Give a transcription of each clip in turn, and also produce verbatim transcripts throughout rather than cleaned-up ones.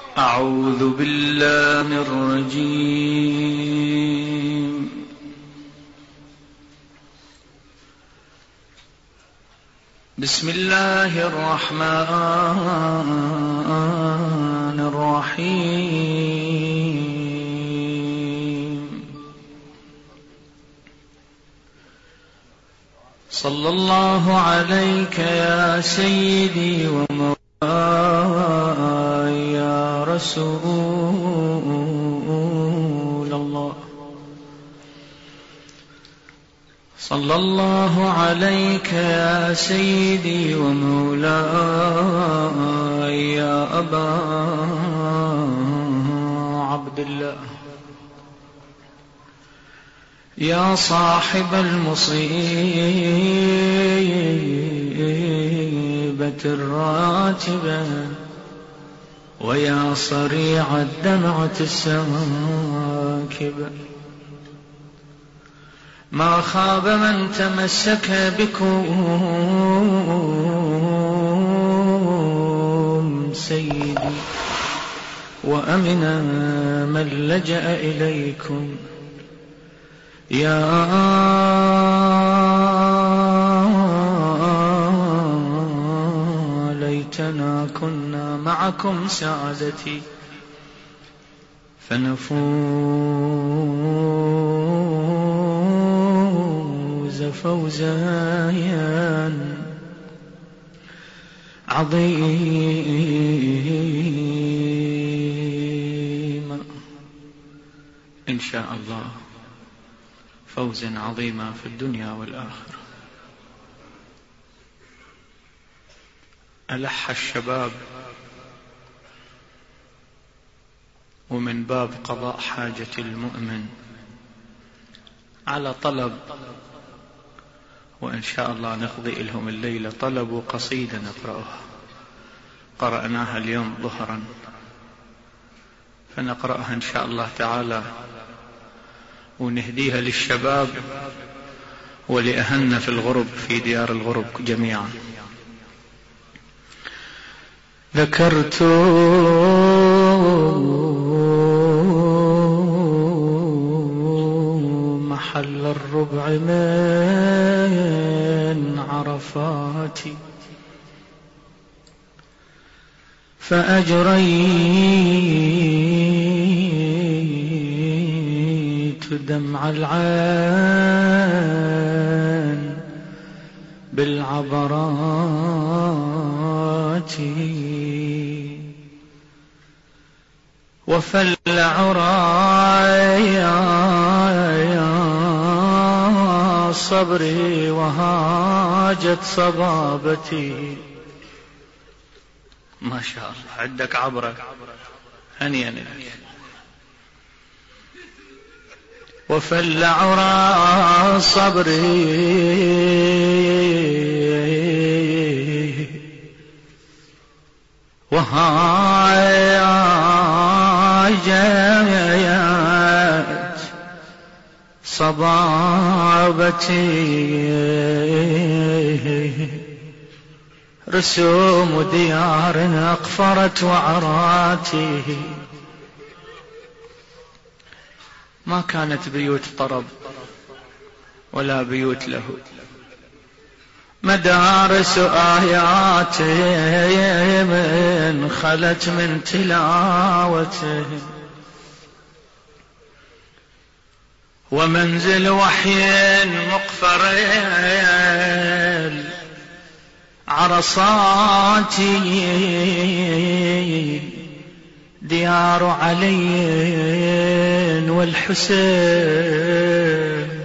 أعوذ بالله من الرجيم. بسم الله الرحمن الرحيم. صلى الله عليك يا سيدي ومولاي يا رسول الله. صلى الله عليك يا سيدي ومولاي يا أبا عبد الله، يا صاحب المصيبة الراتبة، ويا صريع الدمعة الساكبة. ما خاب من تمسك بكم سيدي، وأمن من لجأ إليكم. يا ليتنا كنا معكم سعادتي، فنفوز فوزا عظيما إن شاء الله، فوزا عظيما في الدنيا والآخرة. ألح الشباب ومن باب قضاء حاجة المؤمن على طلب، وإن شاء الله نقضي لهم الليلة. طلبوا قصيدة نقرأها، قرأناها اليوم ظهرا، فنقرأها إن شاء الله تعالى ونهديها للشباب ولأهلنا في الغرب في ديار الغرب جميعا. ذكرت محل الربع من عرفاتي، فأجريت دمع العين بالعبرات، وفل عرايا صبري وهاجت صبابتي. ما شاء الله عندك عبرة، هنيئا لك. وفل عرا صبري وهاجت صبابتي. رسوم ديار أقفرت وعراتي، ما كانت بيوت طرب ولا بيوت له، مدارس آيات من خلت من تلاوته، ومنزل وحي مقفر عرصاتي، ديار علي والحسين.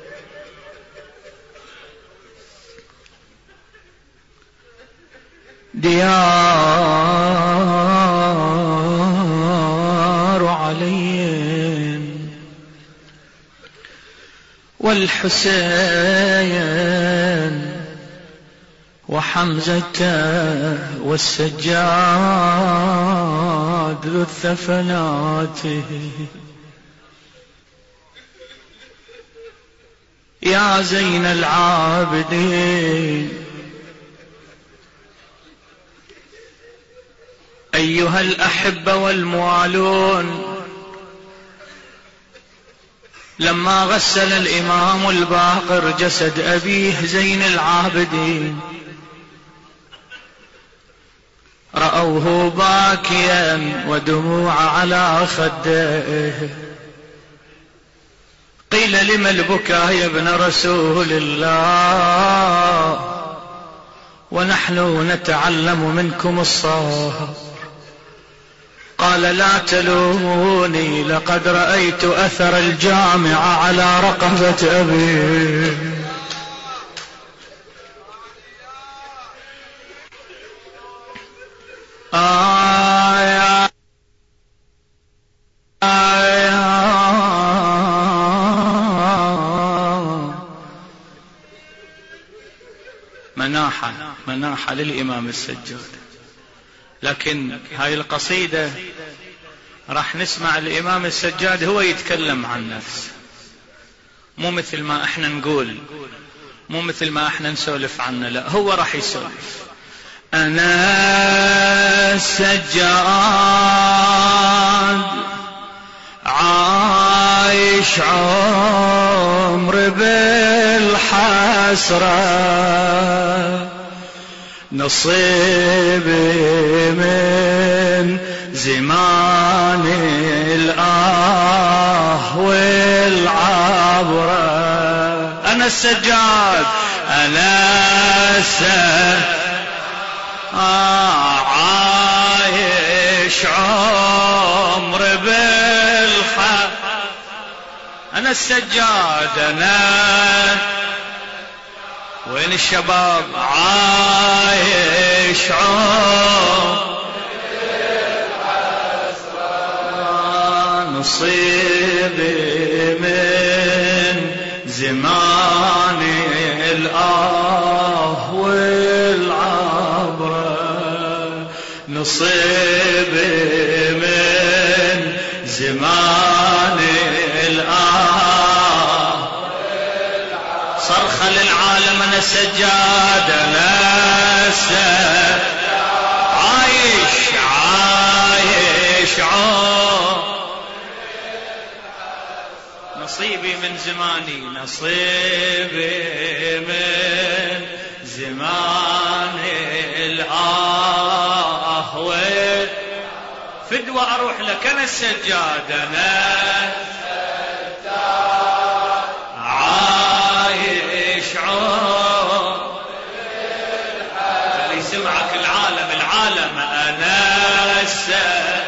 ديار علي والحسين وحمزة والسجاد ذو الثفلات. يا زين العابدين أيها الأحبة والموالون، لما غسل الإمام الباقر جسد أبيه زين العابدين رأوه باكيا ودموع على خده. قيل: لم البكاء يا ابن رسول الله ونحن نتعلم منكم الصبر؟ قال: لا تلوموني، لقد رأيت أثر الجامع على رقبة أبي. آية آية مناحة مناحة للإمام السجاد. لكن هاي القصيدة راح نسمع الإمام السجاد هو يتكلم عن نفسه، مو مثل ما احنا نقول، مو مثل ما احنا نسولف عنه، لا هو راح يسولف. أنا السجاد عايش عمر بالحسرة، نصيبي من زمان الآه والعبرة. أنا السجاد، أنا السجاد عايش عمر بالحق. أنا السجاد، أنا وين الشباب؟ عايش عمر نصيبي من زمان الآه والعبرة، نصيبي من زمان الآه. صرخة للعالم: أنا السجاد، أنا السجاد عايش عايش عمر نصيبي من زماني، نصيبي من زمان الآه فدوى أروح لك. أنا السجاد، أنا السجاد عايش عمر اللي سمعك العالم العالم. أنا السجاد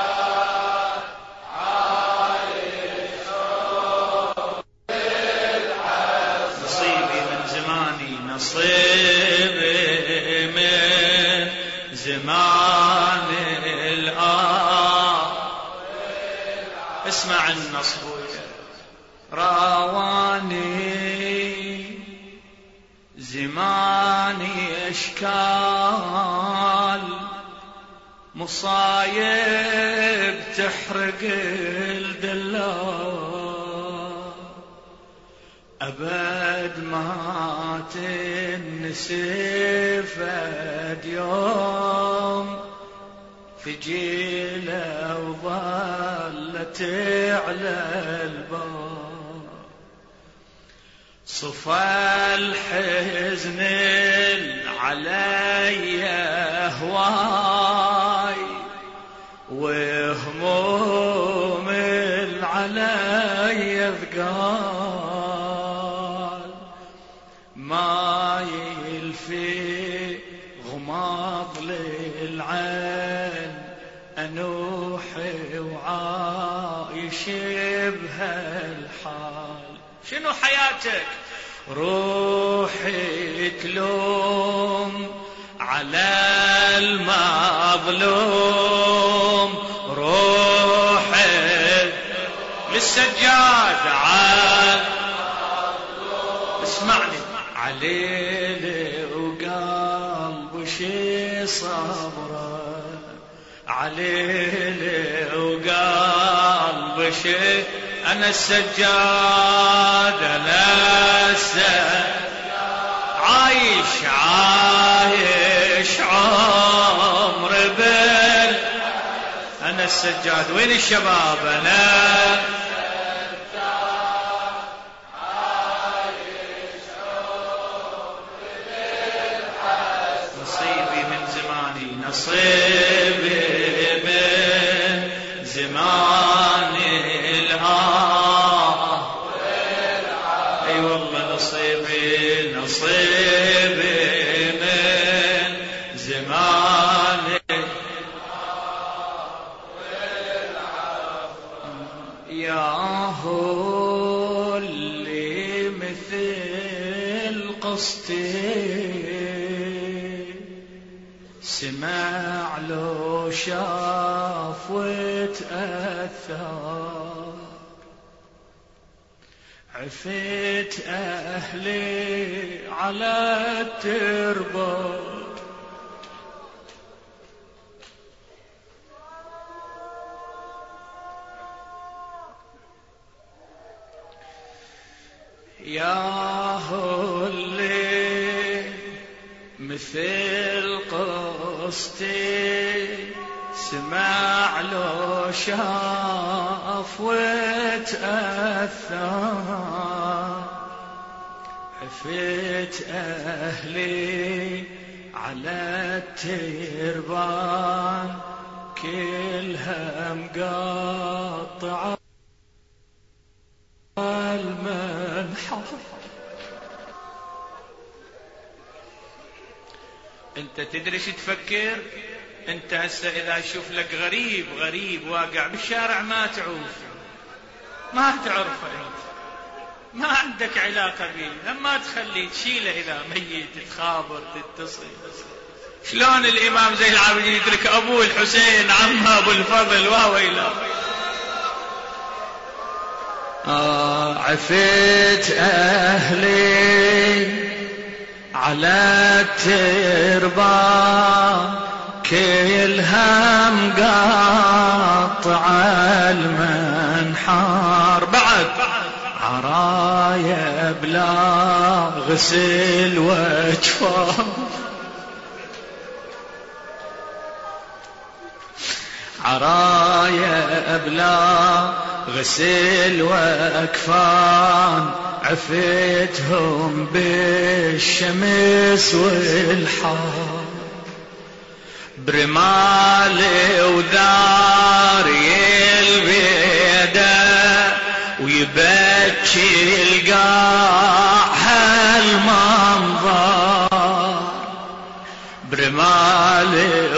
نصيبي من زمان الآه. اسمع النصب: راواني زماني أشكال مصايب تحرق الدلال، أبد ما تنسي فد يوم في جيله وظلت على الباب، صفى الحزن علي هواي وهموم علي ثقال، ما يلفي غماض للعين أنوح وعايش بهالحال. شنو حياتك؟ روحي تلوم على المظلوم، روحي للسجاد عال. اسمعني: عليلي وقلب شي صبره، عليلي وقلب شي. أنا السجاد، أنا السجاد عايش عايش عمر بال أنا السجاد. وين الشباب؟ أنا نصيبي من زماني، نصيبي من زماني الها، اي والله نصيبي نصيبي من زماني. يا هو اللي مثل قصتي سمع لو شاف وتأثر، عفت أهلي على التربة يا هو اللي مثل قصتي سمع لو شاف وتأثر، عفت أهلي على التربان كلها مقطعة المنحر. انت تدري شو تفكر؟ انت هسه اذا اشوف لك غريب غريب واقع بالشارع ما تعوف، ما تعرفه انت، ما عندك علاقة به، لما تخليه تشيله اذا ميت، تخابر تتصل. شلون الامام زين العابدين يترك ابوه الحسين عمه ابو الفضل وهو الى آه عفت اهلي على التربة كلها مقطع المنحار، بعد عرايا بلا غسل وجفاف، عرايا بلا غسل واكفان، عفتهم بالشمس والحار، برمالي وداري البيدة ويبكي القاع هالمنظر، برمالي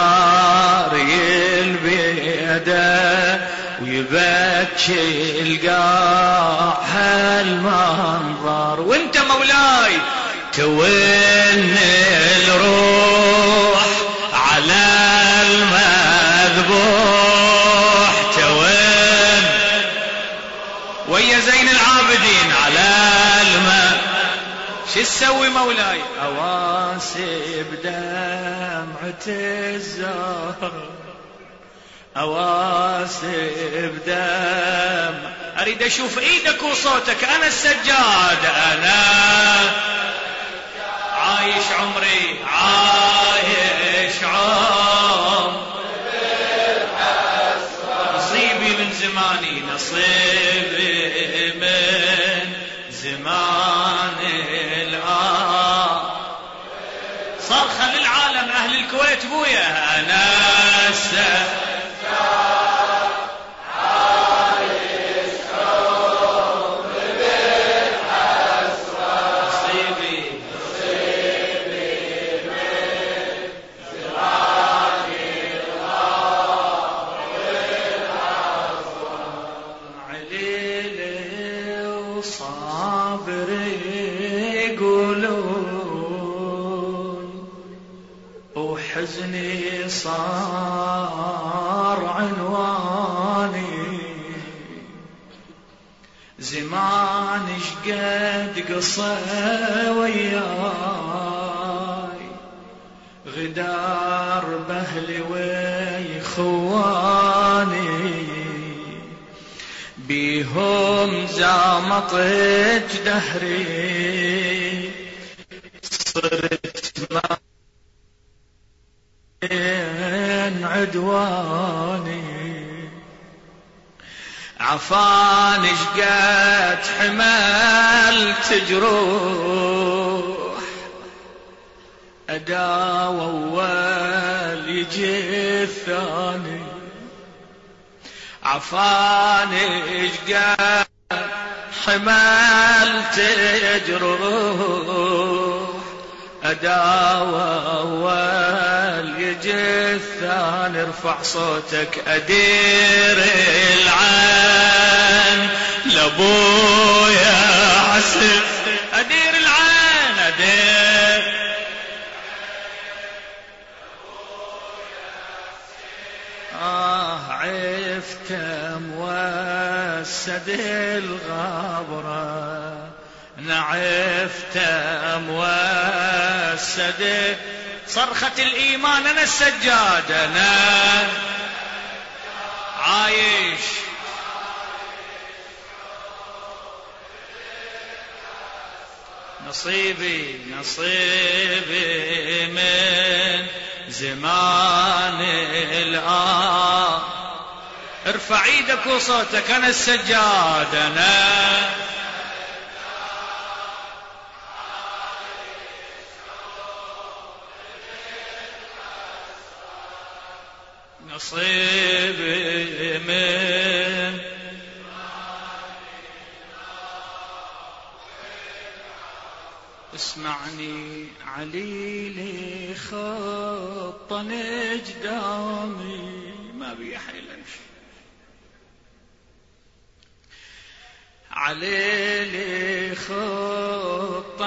وداري البيدة ويبكي القاع هالمنظر. وانت مولاي تون الروح على المذبوح، تون ويا زين العابدين على الماء، شو تسوي مولاي؟ اواسي بدمعة الزهر، اواسي بدم، اريد اشوف ايدك وصوتك. انا السجاد، انا عايش عمري عايش عمري نصيبي من زماني، نصيبي من زماني الآن. صار خلي العالم اهل الكويت بويا، انا السجاد حزني صار عنواني، زمان شقد قصة وياي، غدار بهلي ويخواني، بيهم زامطت دهري، صرت ما عدواني، عفاني شقد حملت جروح أداوى أول يجي الثاني عفاني شقد حملت جروح أداوى أول يجي الثاني ارفع صوتك أدير العين لابويا عسل أدير العين أدير آه عفت موسد الغبرة نعفت موسد صرخة الإيمان أنا السجاد أنا عايش نصيبي نصيبي من زمان الآن ارفع ايدك وصوتك أنا السجاد أنا نصيبي من اسمعني عليلي خط نجدامي ما بيحيلش عليلي خط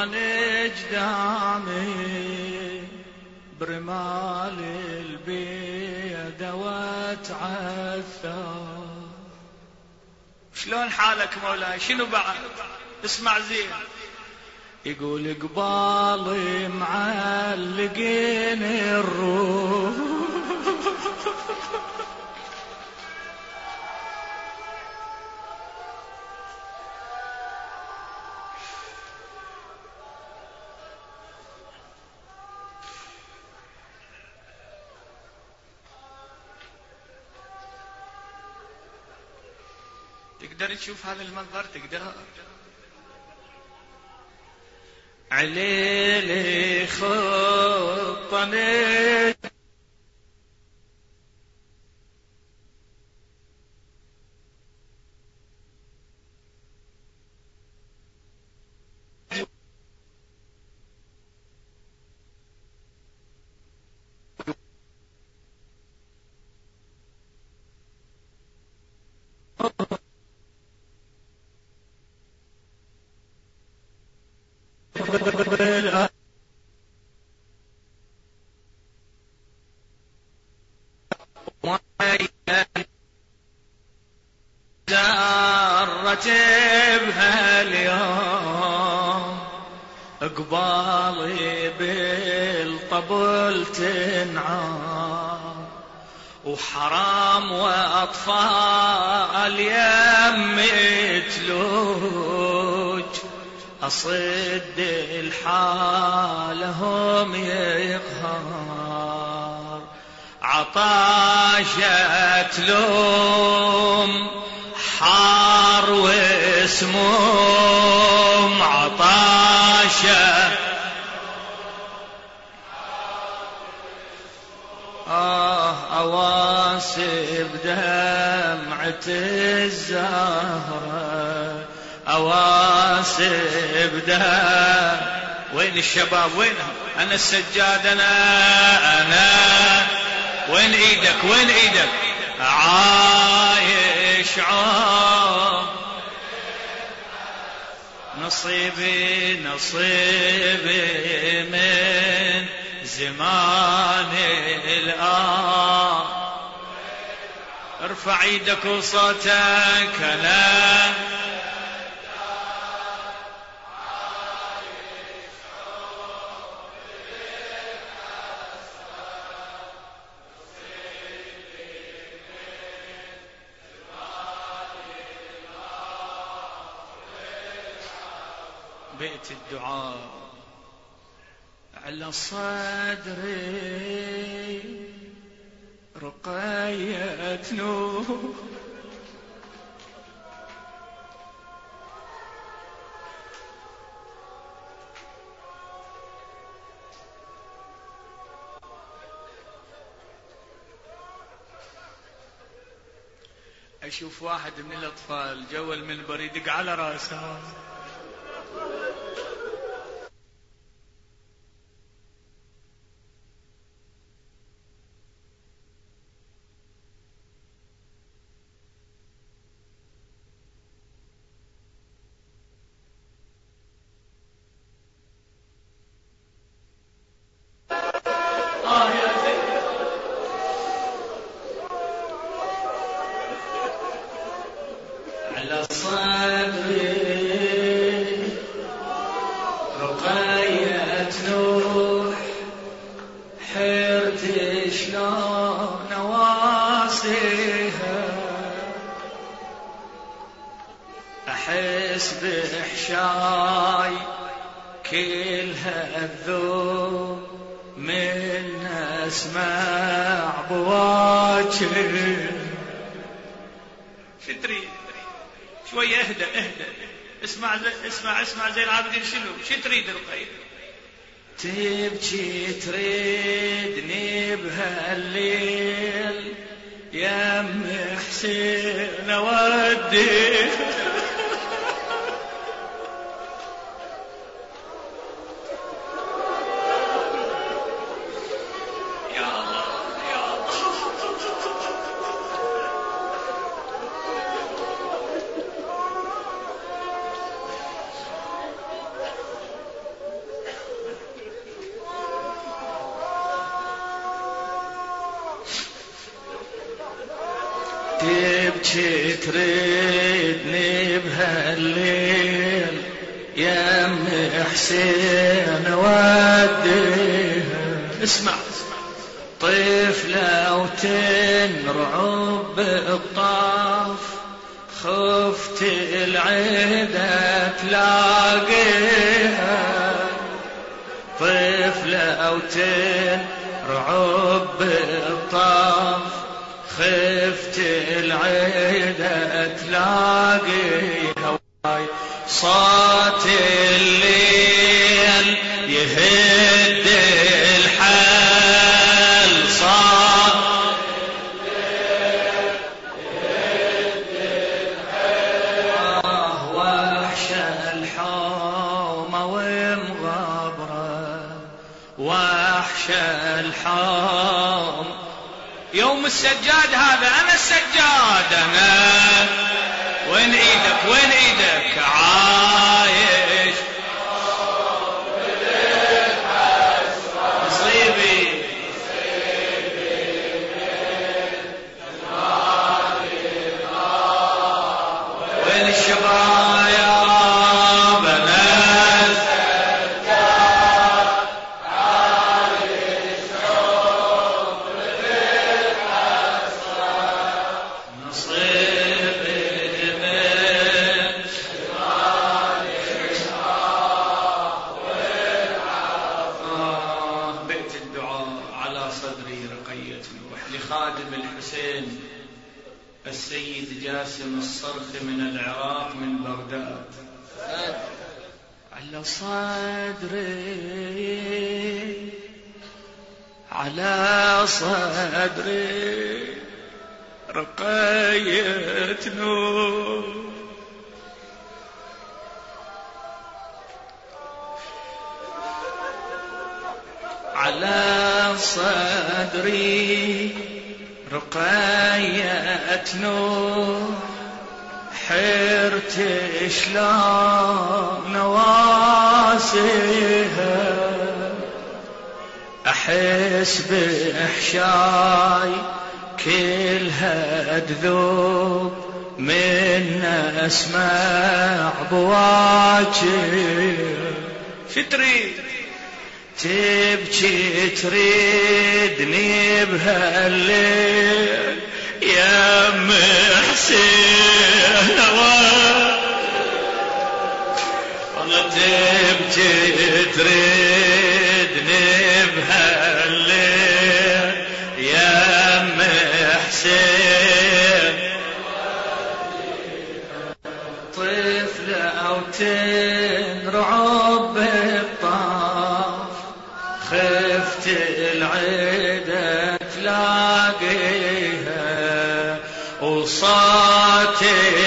نجدامي برمال البيد واتعثر شلون حالك مولاي شنو بعد اسمع زين يقول قبالي معلقين الروح تقدر تشوف هذا المنظر تقدر عليلي خطني رتبها اليوم قبالي بالطبل تنعام وحرام وأطفال يم تلوج أصد الحالهم يقهر عطاشة لوم حار وسموم عطاشة آه أواسب دمعة الزهرة أواسب دم وين الشباب وينهم أنا السجاد أنا أنا وين إيدك وين إيدك عايش عام نصيبي نصيبي من زمان الآن ارفع ايدك وصوتك أنا بيت الدعاء على صدري رقية نور أشوف واحد من الأطفال جوا المنبر يدق على راسه. على صدري رقية نوح، حرت شلون نواسيها، أحس بحشاي كلها الذوب من أسمع بواجه. شو تريد؟ شوية اهدى اهدى، اسمع اسمع اسمع زي العابدين. شنو شو تريد رقية؟ تبكي تريدني بهالليل يا ام حسين اودي. تبكي تريدني بهالليل يا ام حسين وديها. اسمع طفلة وتنرعب بالطاف، خفت العيدة تلاقيها. طفلة وتنرعب بالطاف، خفت العيدة تلاقيها. صوت الليل يهد الحال، صوت الليل يهد الحال. وحش الحومة ومغبرة، وحش الحومة. يوم السجاد هذا، أنا السجاد أنا. وين إيدك وين إيدك عايش نصيبي وين الشبايا لخادم الحسين السيد جاسم الصرخ من العراق من بغداد. على صدري على صدري رقية نور، على صدري رقية نور، حرت شلون نواسيها. أحس بإحشاي كلها تذوب من أسمع بواجه. شتريد؟ تبكي تريدني بهالليل يا ام حسين والله. تبكي تريدني بهالليل يا ام حسين. طفلة او تنرعب بالطاف، خفت العيدة تلاقيها. وصوت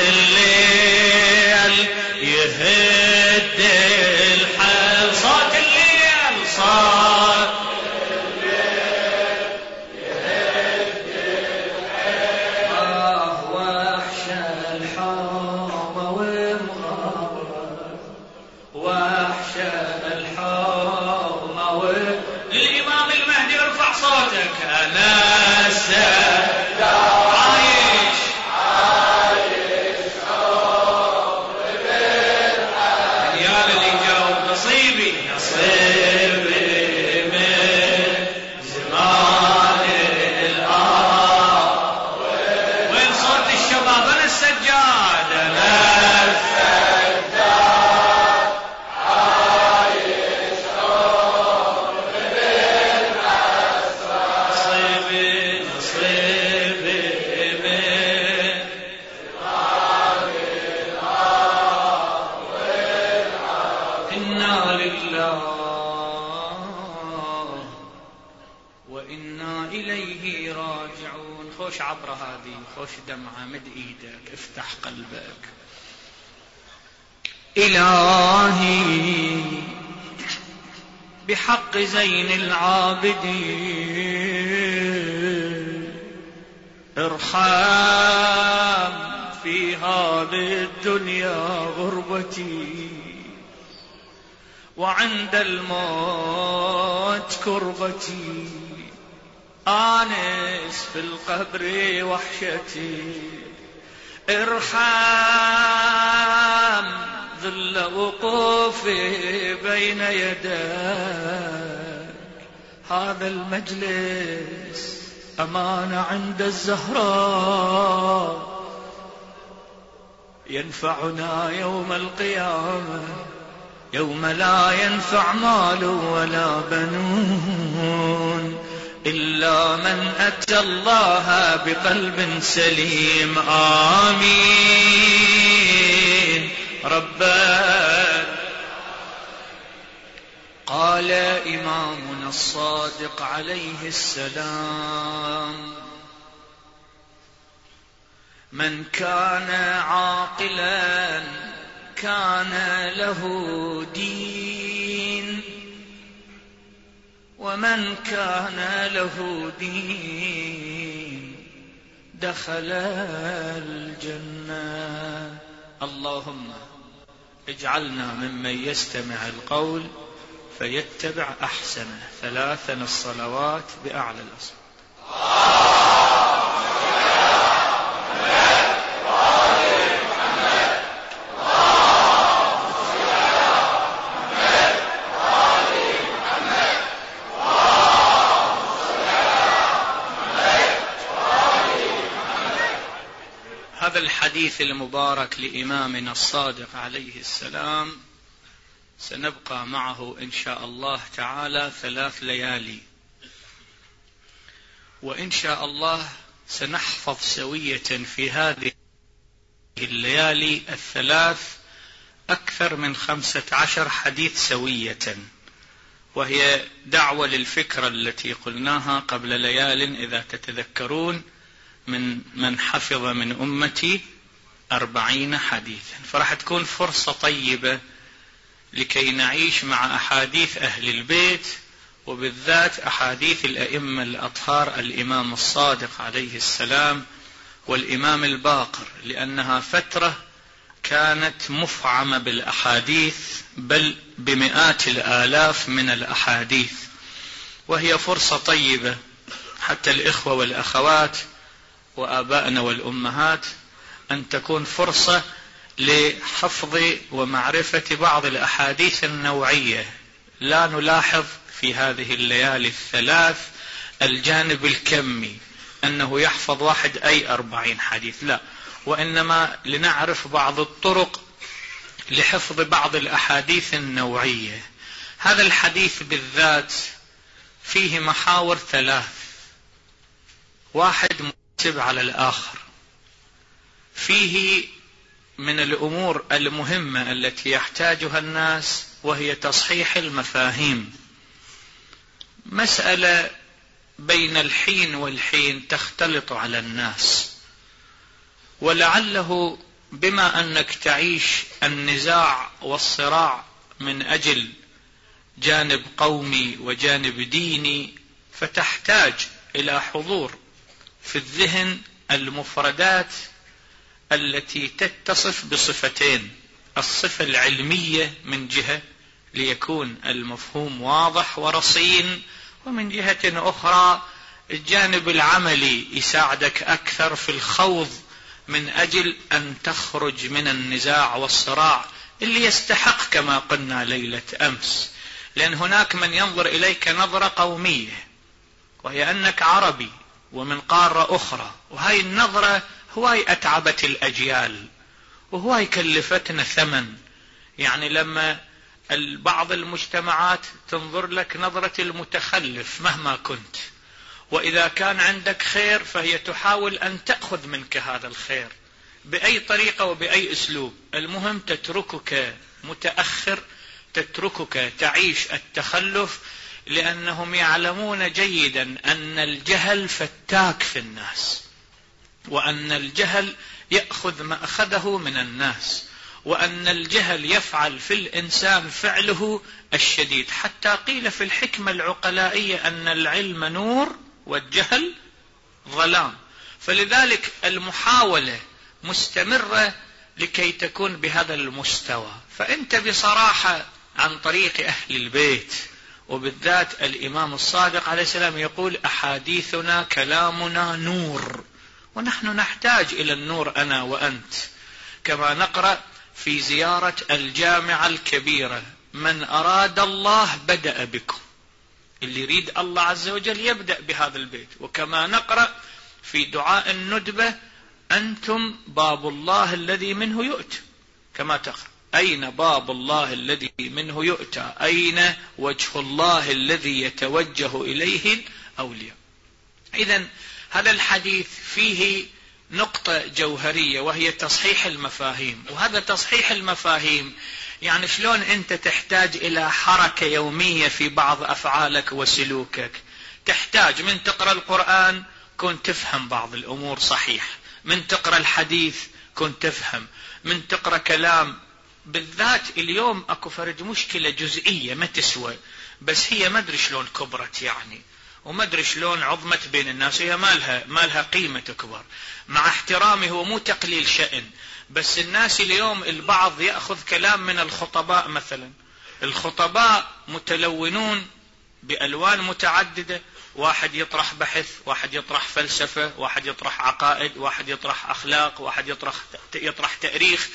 الليل يهد الحل، صوت الليل صوت الليل يهد الحل. آه وحش الحرم ومغامرة، وحش الحرم و الإمام المهدي ارفع صوتك. أنا عايش عايش عمر بالحق. ريال اللي جاوب نصيبي نصيبي من زمان الآن. وين صوت الشباب؟ أنا السجاد أنا السجاد عايش عمر بالحق. نصيبي نصيبي من زمان الآن والعافية. إنا لله وإنا إليه راجعون. خوش عبرة هذه، خوش دمعة، مد إيدك افتح قلبك. إلهي بحق زين العابدين ارحم في هذه الدنيا غربتي، وعند الموت كربتي، آنس في القبر وحشتي. ارحم ذل وقوفي بين يديك. هذا المجلس أمانة عند الزهراء، ينفعنا يوم القيامة، يوم لا ينفع مال ولا بنون إلا من أتى الله بقلب سليم. آمين ربنا. قال إمامنا الصادق عليه السلام: من كان عاقلا كان له دين، ومن كان له دين دخل الجنة. اللهم اجعلنا ممن يستمع القول فيتبع أحسنه. ثلاثا الصلوات بأعلى الأصوات. هذا الحديث المبارك لإمامنا الصادق عليه السلام سنبقى معه إن شاء الله تعالى ثلاث ليالي، وإن شاء الله سنحفظ سوية في هذه الليالي الثلاث أكثر من خمسة عشر حديث سوية، وهي دعوة للفكرة التي قلناها قبل ليال إذا تتذكرون من من حفظ من أمتي أربعين حديثا. فرح تكون فرصة طيبة لكي نعيش مع أحاديث أهل البيت، وبالذات أحاديث الأئمة الأطهار الإمام الصادق عليه السلام والإمام الباقر، لأنها فترة كانت مفعمة بالأحاديث، بل بمئات الآلاف من الأحاديث، وهي فرصة طيبة حتى الإخوة والأخوات وآبائنا والأمهات أن تكون فرصة لحفظ ومعرفة بعض الأحاديث النوعية. لا نلاحظ في هذه الليالي الثلاث الجانب الكمي أنه يحفظ واحد أي أربعين حديث، لا، وإنما لنعرف بعض الطرق لحفظ بعض الأحاديث النوعية. هذا الحديث بالذات فيه محاور ثلاث، واحد مرتب على الآخر. فيه من الأمور المهمة التي يحتاجها الناس وهي تصحيح المفاهيم. مسألة بين الحين والحين تختلط على الناس، ولعله بما أنك تعيش النزاع والصراع من أجل جانب قومي وجانب ديني، فتحتاج إلى حضور في الذهن المفردات التي تتصف بصفتين: الصفة العلمية من جهة ليكون المفهوم واضح ورصين، ومن جهة أخرى الجانب العملي يساعدك أكثر في الخوض من أجل أن تخرج من النزاع والصراع اللي يستحق كما قلنا ليلة أمس. لأن هناك من ينظر إليك نظرة قومية، وهي أنك عربي ومن قارة أخرى، وهاي النظرة هواي أتعبت الأجيال وهواي كلفتنا ثمن. يعني لما بعض المجتمعات تنظر لك نظرة المتخلف مهما كنت، وإذا كان عندك خير فهي تحاول أن تأخذ منك هذا الخير بأي طريقة وبأي أسلوب، المهم تتركك متأخر، تتركك تعيش التخلف، لأنهم يعلمون جيدا أن الجهل فتاك في الناس، وأن الجهل يأخذ ما أخذه من الناس، وأن الجهل يفعل في الإنسان فعله الشديد. حتى قيل في الحكمة العقلائية أن العلم نور والجهل ظلام. فلذلك المحاولة مستمرة لكي تكون بهذا المستوى. فأنت بصراحة عن طريق أهل البيت، وبالذات الإمام الصادق عليه السلام يقول: أحاديثنا كلامنا نور، ونحن نحتاج إلى النور أنا وأنت. كما نقرأ في زيارة الجامعة الكبيرة: من أراد الله بدأ بكم، اللي يريد الله عز وجل يبدأ بهذا البيت. وكما نقرأ في دعاء الندبة: أنتم باب الله الذي منه يؤتى، كما تقرأ: أين باب الله الذي منه يؤتى، أين وجه الله الذي يتوجه إليه الأولياء. إذن هذا الحديث فيه نقطة جوهرية، وهي تصحيح المفاهيم. وهذا تصحيح المفاهيم يعني شلون أنت تحتاج إلى حركة يومية في بعض أفعالك وسلوكك. تحتاج من تقرأ القرآن كن تفهم بعض الأمور صحيح، من تقرأ الحديث كن تفهم، من تقرأ كلام. بالذات اليوم أكو فرج مشكلة جزئية ما تسوى، بس هي ما أدري شلون كبرت يعني، وما أدري شلون عظمت بين الناس، هي ما لها ما لها قيمة تكبر. مع احترامي هو مو تقليل شأن، بس الناس اليوم البعض يأخذ كلام من الخطباء مثلا. الخطباء متلونون بألوان متعددة، واحد يطرح بحث، واحد يطرح فلسفة، واحد يطرح عقائد، واحد يطرح أخلاق، واحد يطرح يطرح تاريخ،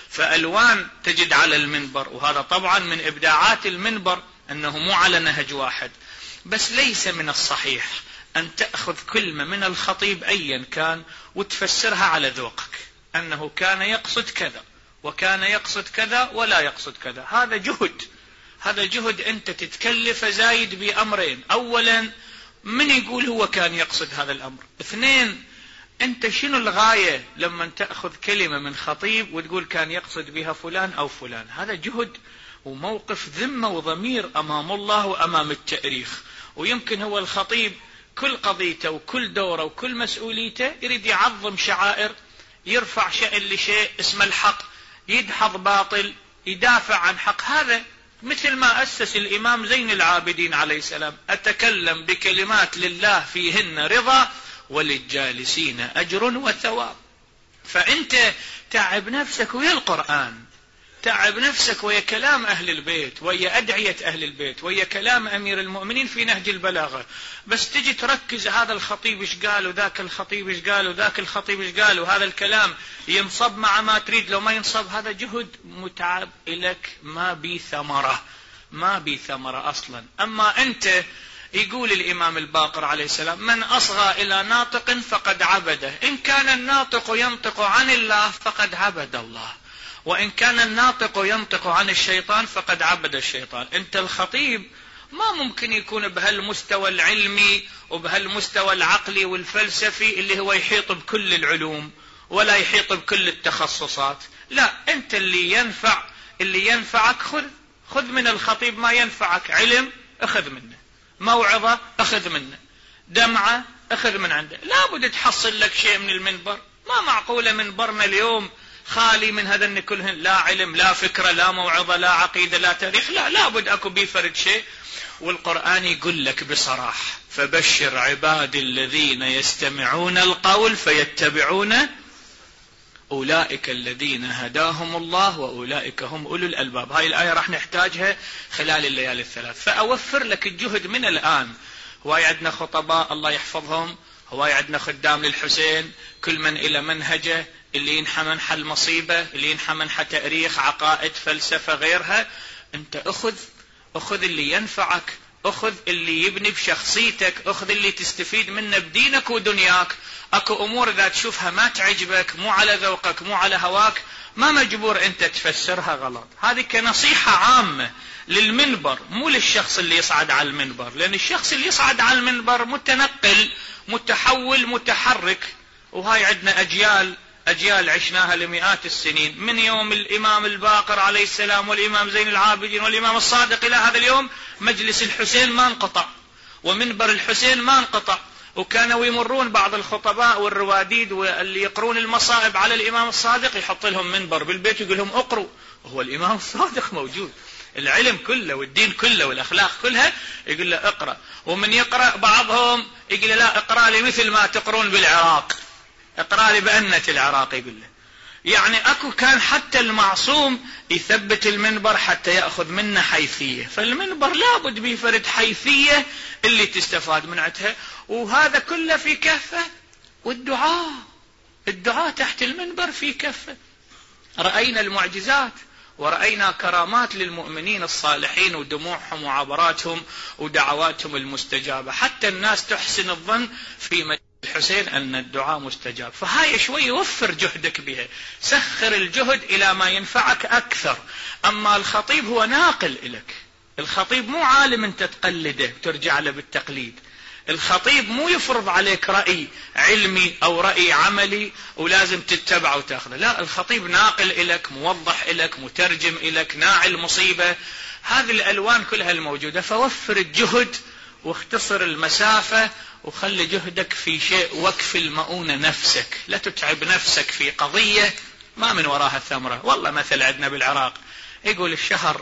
فألوان تجد على المنبر. وهذا طبعا من إبداعات المنبر أنه مو على نهج واحد. بس ليس من الصحيح أن تأخذ كلمة من الخطيب أيا كان وتفسرها على ذوقك، أنه كان يقصد كذا وكان يقصد كذا ولا يقصد كذا. هذا جهد، هذا جهد أنت تتكلف زايد بأمرين: أولا من يقول هو كان يقصد هذا الأمر؟ اثنين أنت شنو الغاية لما تأخذ كلمة من خطيب وتقول كان يقصد بها فلان أو فلان؟ هذا جهد وموقف ذمة وضمير أمام الله وأمام التاريخ. ويمكن هو الخطيب كل قضيته وكل دوره وكل مسؤوليته يريد يعظم شعائر، يرفع شأن لشيء اسمه الحق، يدحض باطل، يدافع عن حق. هذا مثل ما أسس الإمام زين العابدين عليه السلام: أتكلم بكلمات لله فيهن رضا وللجالسين أجر وثواب. فأنت تعب نفسك ويا القرآن، تعب نفسك ويا كلام أهل البيت، ويا أدعية أهل البيت، ويا كلام أمير المؤمنين في نهج البلاغة. بس تجي تركز هذا الخطيب إيش قال، وذاك الخطيب إيش قال، وذاك الخطيب إيش قال، وهذا الكلام ينصب مع ما تريد لو ما ينصب. هذا جهد متعب إلك ما بي ثمرة، ما بي ثمرة أصلا. أما أنت يقول الإمام الباقر عليه السلام: من أصغى إلى ناطق فقد عبده، إن كان الناطق ينطق عن الله فقد عبد الله، وإن كان الناطق ينطق عن الشيطان فقد عبد الشيطان. أنت الخطيب ما ممكن يكون بهالمستوى العلمي وبهالمستوى العقلي والفلسفي اللي هو يحيط بكل العلوم ولا يحيط بكل التخصصات. لا، أنت اللي ينفع اللي ينفعك خذ خذ من الخطيب ما ينفعك. علم أخذ منه، موعظة أخذ منه، دمعة أخذ من عنده. لا بد تحصل لك شيء من المنبر، ما معقولة منبرنا اليوم خالي من هذا كلهن، لا علم لا فكرة لا موعظة لا عقيدة لا تاريخ، لا لابد أكو بيه فرد شيء. والقرآن يقول لك بصراحة: فبشر عبادي الذين يستمعون القول فيتبعون أولئك الذين هداهم الله وأولئك هم أولو الألباب. هاي الآية راح نحتاجها خلال الليالي الثلاث، فأوفر لك الجهد من الآن. هواي عندنا خطباء الله يحفظهم، هواي عندنا خدام للحسين، كل من إلى منهجه، اللي ينحى منحى المصيبة، اللي ينحى منحى تاريخ عقائد فلسفة غيرها. أنت أخذ أخذ اللي ينفعك، أخذ اللي يبني بشخصيتك، أخذ اللي تستفيد منه بدينك ودنياك. أكو أمور إذا تشوفها ما تعجبك، مو على ذوقك، مو على هواك، ما مجبور أنت تفسرها غلط. هذه كنصيحة عامة للمنبر، مو للشخص اللي يصعد على المنبر، لأن الشخص اللي يصعد على المنبر متنقل متحول متحرك. وهاي عندنا أجيال أجيال عشناها لمئات السنين، من يوم الإمام الباقر عليه السلام والإمام زين العابدين والإمام الصادق إلى هذا اليوم مجلس الحسين ما انقطع ومنبر الحسين ما انقطع. وكانوا يمرون بعض الخطباء والرواديد واللي يقرون المصائب على الإمام الصادق يحط لهم منبر بالبيت ويقول لهم اقروا، وهو الإمام الصادق موجود، العلم كله والدين كله والأخلاق كلها، يقول له اقرأ. ومن يقرأ بعضهم يقول له لا اقرأ لي مثل ما تقرون بالعراق، اقرأ لي بأنة العراق، يقول له. يعني أكو كان حتى المعصوم يثبت المنبر حتى يأخذ منه حيثية، فالمنبر لابد به فرد حيثية اللي تستفاد من عندها. وهذا كله في كفة، والدعاء الدعاء تحت المنبر في كفة. رأينا المعجزات ورأينا كرامات للمؤمنين الصالحين ودموعهم وعبراتهم ودعواتهم المستجابة، حتى الناس تحسن الظن في مجلس الحسين أن الدعاء مستجاب. فهاي شوي وفر جهدك بها، سخر الجهد إلى ما ينفعك أكثر. أما الخطيب هو ناقل إليك، الخطيب مو عالم أنت تقلده وترجع له بالتقليد، الخطيب مو يفرض عليك رأي علمي أو رأي عملي ولازم تتبعه وتأخذه، لا، الخطيب ناقل إليك، موضح إليك، مترجم إليك، ناعي المصيبة. هذه الألوان كلها الموجودة. فوفر الجهد واختصر المسافة وخلي جهدك في شيء وكف المؤونة نفسك، لا تتعب نفسك في قضية ما من وراها ثمرة. والله مثل عندنا بالعراق يقول الشهر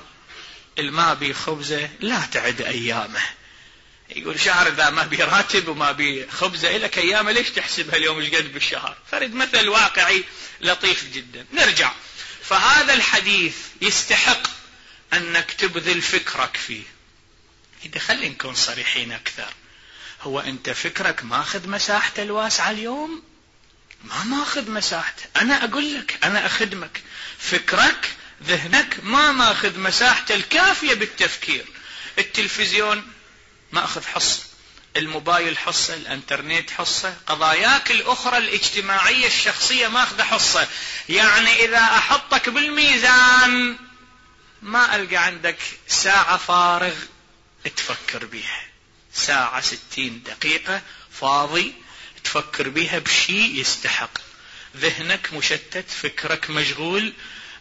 الما بي خبزة لا تعد أيامه، يقول شهر إذا ما بي راتب وما بي خبزة إلك أيامه ليش تحسبها اليوم ايش قد بالشهر؟ فرد مثل واقعي لطيف جدا. نرجع، فهذا الحديث يستحق أنك تبذل فكرك فيه. إذا خلي نكون صريحين أكثر، هو أنت فكرك ماخذ مساحته الواسعة اليوم؟ ما ماخذ مساحته. أنا أقول لك، أنا أخدمك، فكرك ذهنك ما ماخذ مساحته الكافية بالتفكير. التلفزيون ما أخذ حصة، الموبايل حصة، الانترنت حصة، قضاياك الأخرى الاجتماعية الشخصية ما أخذ حصة. يعني إذا أحطك بالميزان ما ألقى عندك ساعة فارغ تفكر بيها، ساعة ستين دقيقة فاضي تفكر بيها بشيء يستحق. ذهنك مشتت، فكرك مشغول.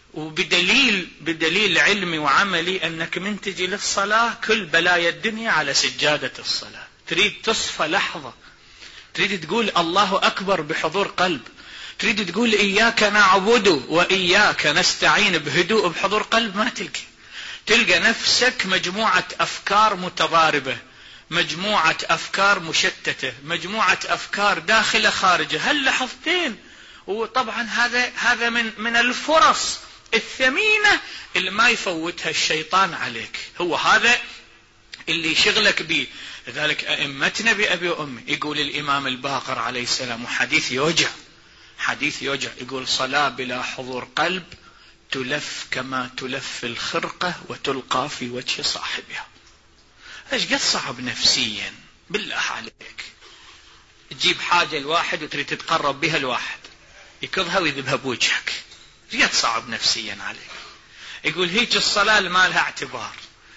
وبدليل بدليل علمي وعملي أنك من تجي للصلاة كل بلايا الدنيا على سجادة الصلاة. تريد تصفى لحظة، تريد تقول الله أكبر بحضور قلب، تريد تقول إياك نعبد وإياك نستعين بهدوء بحضور قلب، ما تلقى. تلقى نفسك مجموعة أفكار متضاربة، مجموعة أفكار مشتتة، مجموعة أفكار داخلة خارجة، هاللحظتين. وطبعا هذا هذا من من الفرص الثمينة اللي ما يفوتها الشيطان عليك، هو هذا اللي شغلك به. لذلك أئمتنا بأبي وأمي، يقول الإمام الباقر عليه السلام، وحديث يوجع، حديث يوجع، يقول صلاة بلا حضور قلب تلف كما تلف الخرقة وتلقى في وجه صاحبها. ايش قد صعب نفسيا بالله عليك تجيب حاجة الواحد وتريد تتقرب بها الواحد، يكظها ويذبها بوجهك، ايش قد صعب نفسيا عليك. يقول هيك الصلاة اللي ما لها اعتبار.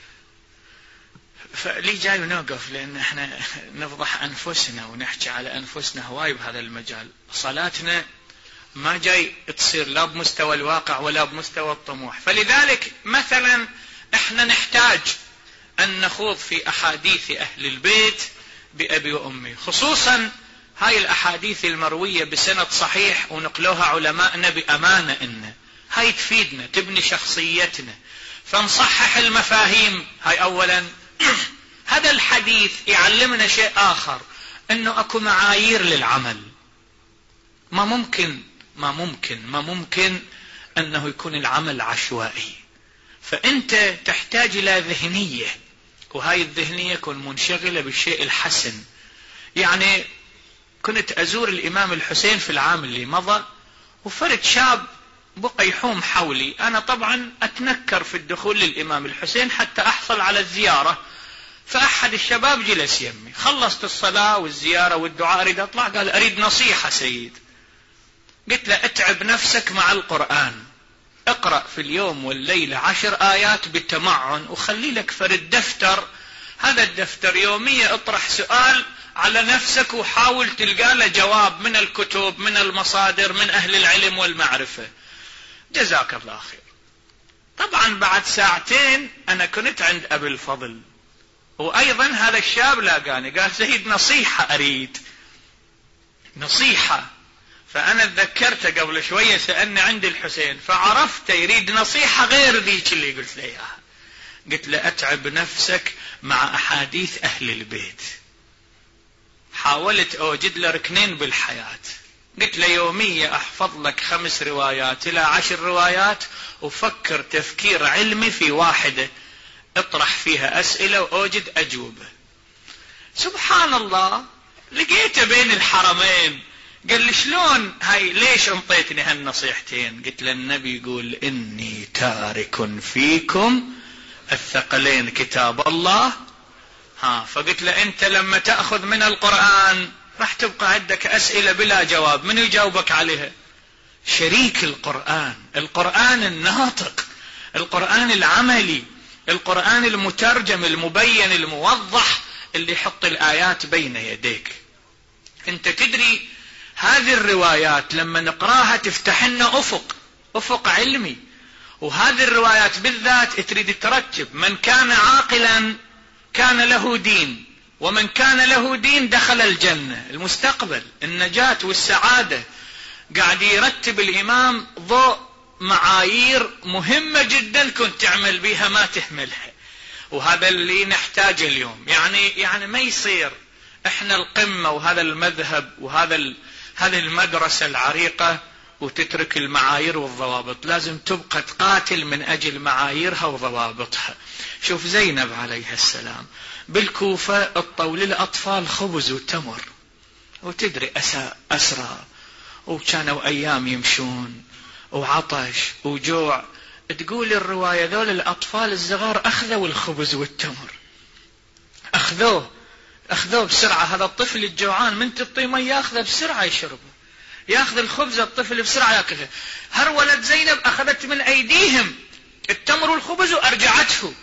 فلي جاي ونوقف، لأن احنا نفضح أنفسنا ونحكي على أنفسنا هواي بهذا المجال. صلاتنا ما جاي تصير لا بمستوى الواقع ولا بمستوى الطموح. فلذلك مثلا احنا نحتاج أن نخوض في أحاديث أهل البيت بأبي وأمي، خصوصا هاي الأحاديث المروية بسند صحيح ونقلوها علماءنا بأمانة، إن هاي تفيدنا تبني شخصيتنا، فنصحح المفاهيم. هاي أولا. هذا الحديث يعلمنا شيء آخر، إنه أكو معايير للعمل. ما ممكن ما ممكن ما ممكن أنه يكون العمل عشوائي، فأنت تحتاج إلى ذهنية، وهاي الذهنية تكون منشغلة بالشيء الحسن. يعني كنت أزور الإمام الحسين في العام اللي مضى، وفرد شاب بقى يحوم حولي. أنا طبعا أتنكر في الدخول للإمام الحسين حتى أحصل على الزيارة، فأحد الشباب جلس يمي، خلصت الصلاة والزيارة والدعاء أريد أطلع، قال أريد نصيحة سيد. قلت له اتعب نفسك مع القرآن، اقرأ في اليوم والليلة عشر آيات بالتمعن، وخلي لك فرد دفتر، هذا الدفتر يوميا اطرح سؤال على نفسك وحاول تلقى له جواب من الكتب، من المصادر، من أهل العلم والمعرفة. جزاك الله خير. طبعا بعد ساعتين أنا كنت عند أبي الفضل، وأيضا هذا الشاب لاقاني قال سيد نصيحة أريد، نصيحة. فأنا تذكرت قبل شوية سألني عند الحسين، فعرفت يريد نصيحة غير ذيك اللي قلت له إياها. قلت له أتعب نفسك مع أحاديث أهل البيت. حاولت أوجد له ركنين بالحياة، قلت له يوميا أحفظ لك خمس روايات إلى عشر روايات، وفكر تفكير علمي في واحدة، اطرح فيها أسئلة وأوجد أجوبة. سبحان الله، لقيته بين الحرمين. قال لي شلون هاي، ليش انطيتني هالنصيحتين؟ قلت له النبي يقول إني تارك فيكم الثقلين كتاب الله. ها فقلت له أنت لما تأخذ من القرآن راح تبقى عندك أسئلة بلا جواب، من يجاوبك عليها؟ شريك القرآن، القرآن الناطق، القرآن العملي، القرآن المترجم المبين الموضح اللي يحط الآيات بين يديك. انت تدري هذه الروايات لما نقراها تفتح لنا أفق أفق علمي، وهذه الروايات بالذات تريد ترتب. من كان عاقلا كان له دين، ومن كان له دين دخل الجنة، المستقبل، النجاة والسعادة. قاعد يرتب الإمام ضوء معايير مهمة جدا كنت تعمل بها ما تهملها، وهذا اللي نحتاجه اليوم. يعني يعني ما يصير احنا القمة وهذا المذهب وهذا ال... هذه المدرسة العريقة وتترك المعايير والضوابط. لازم تبقى تقاتل من أجل معاييرها وضوابطها. شوف زينب عليها السلام بالكوفة تطول الأطفال خبز وتمر، وتدري أسا أسرى، وكانوا أيام يمشون وعطش وجوع. تقول الرواية ذول الأطفال الصغار أخذوا الخبز والتمر، أخذوه أخذوه بسرعة. هذا الطفل الجوعان من تعطيه مي يأخذه بسرعة يشربه، يأخذ الخبز الطفل بسرعة يأكله. هرولت زينب أخذت من أيديهم التمر والخبز وأرجعته،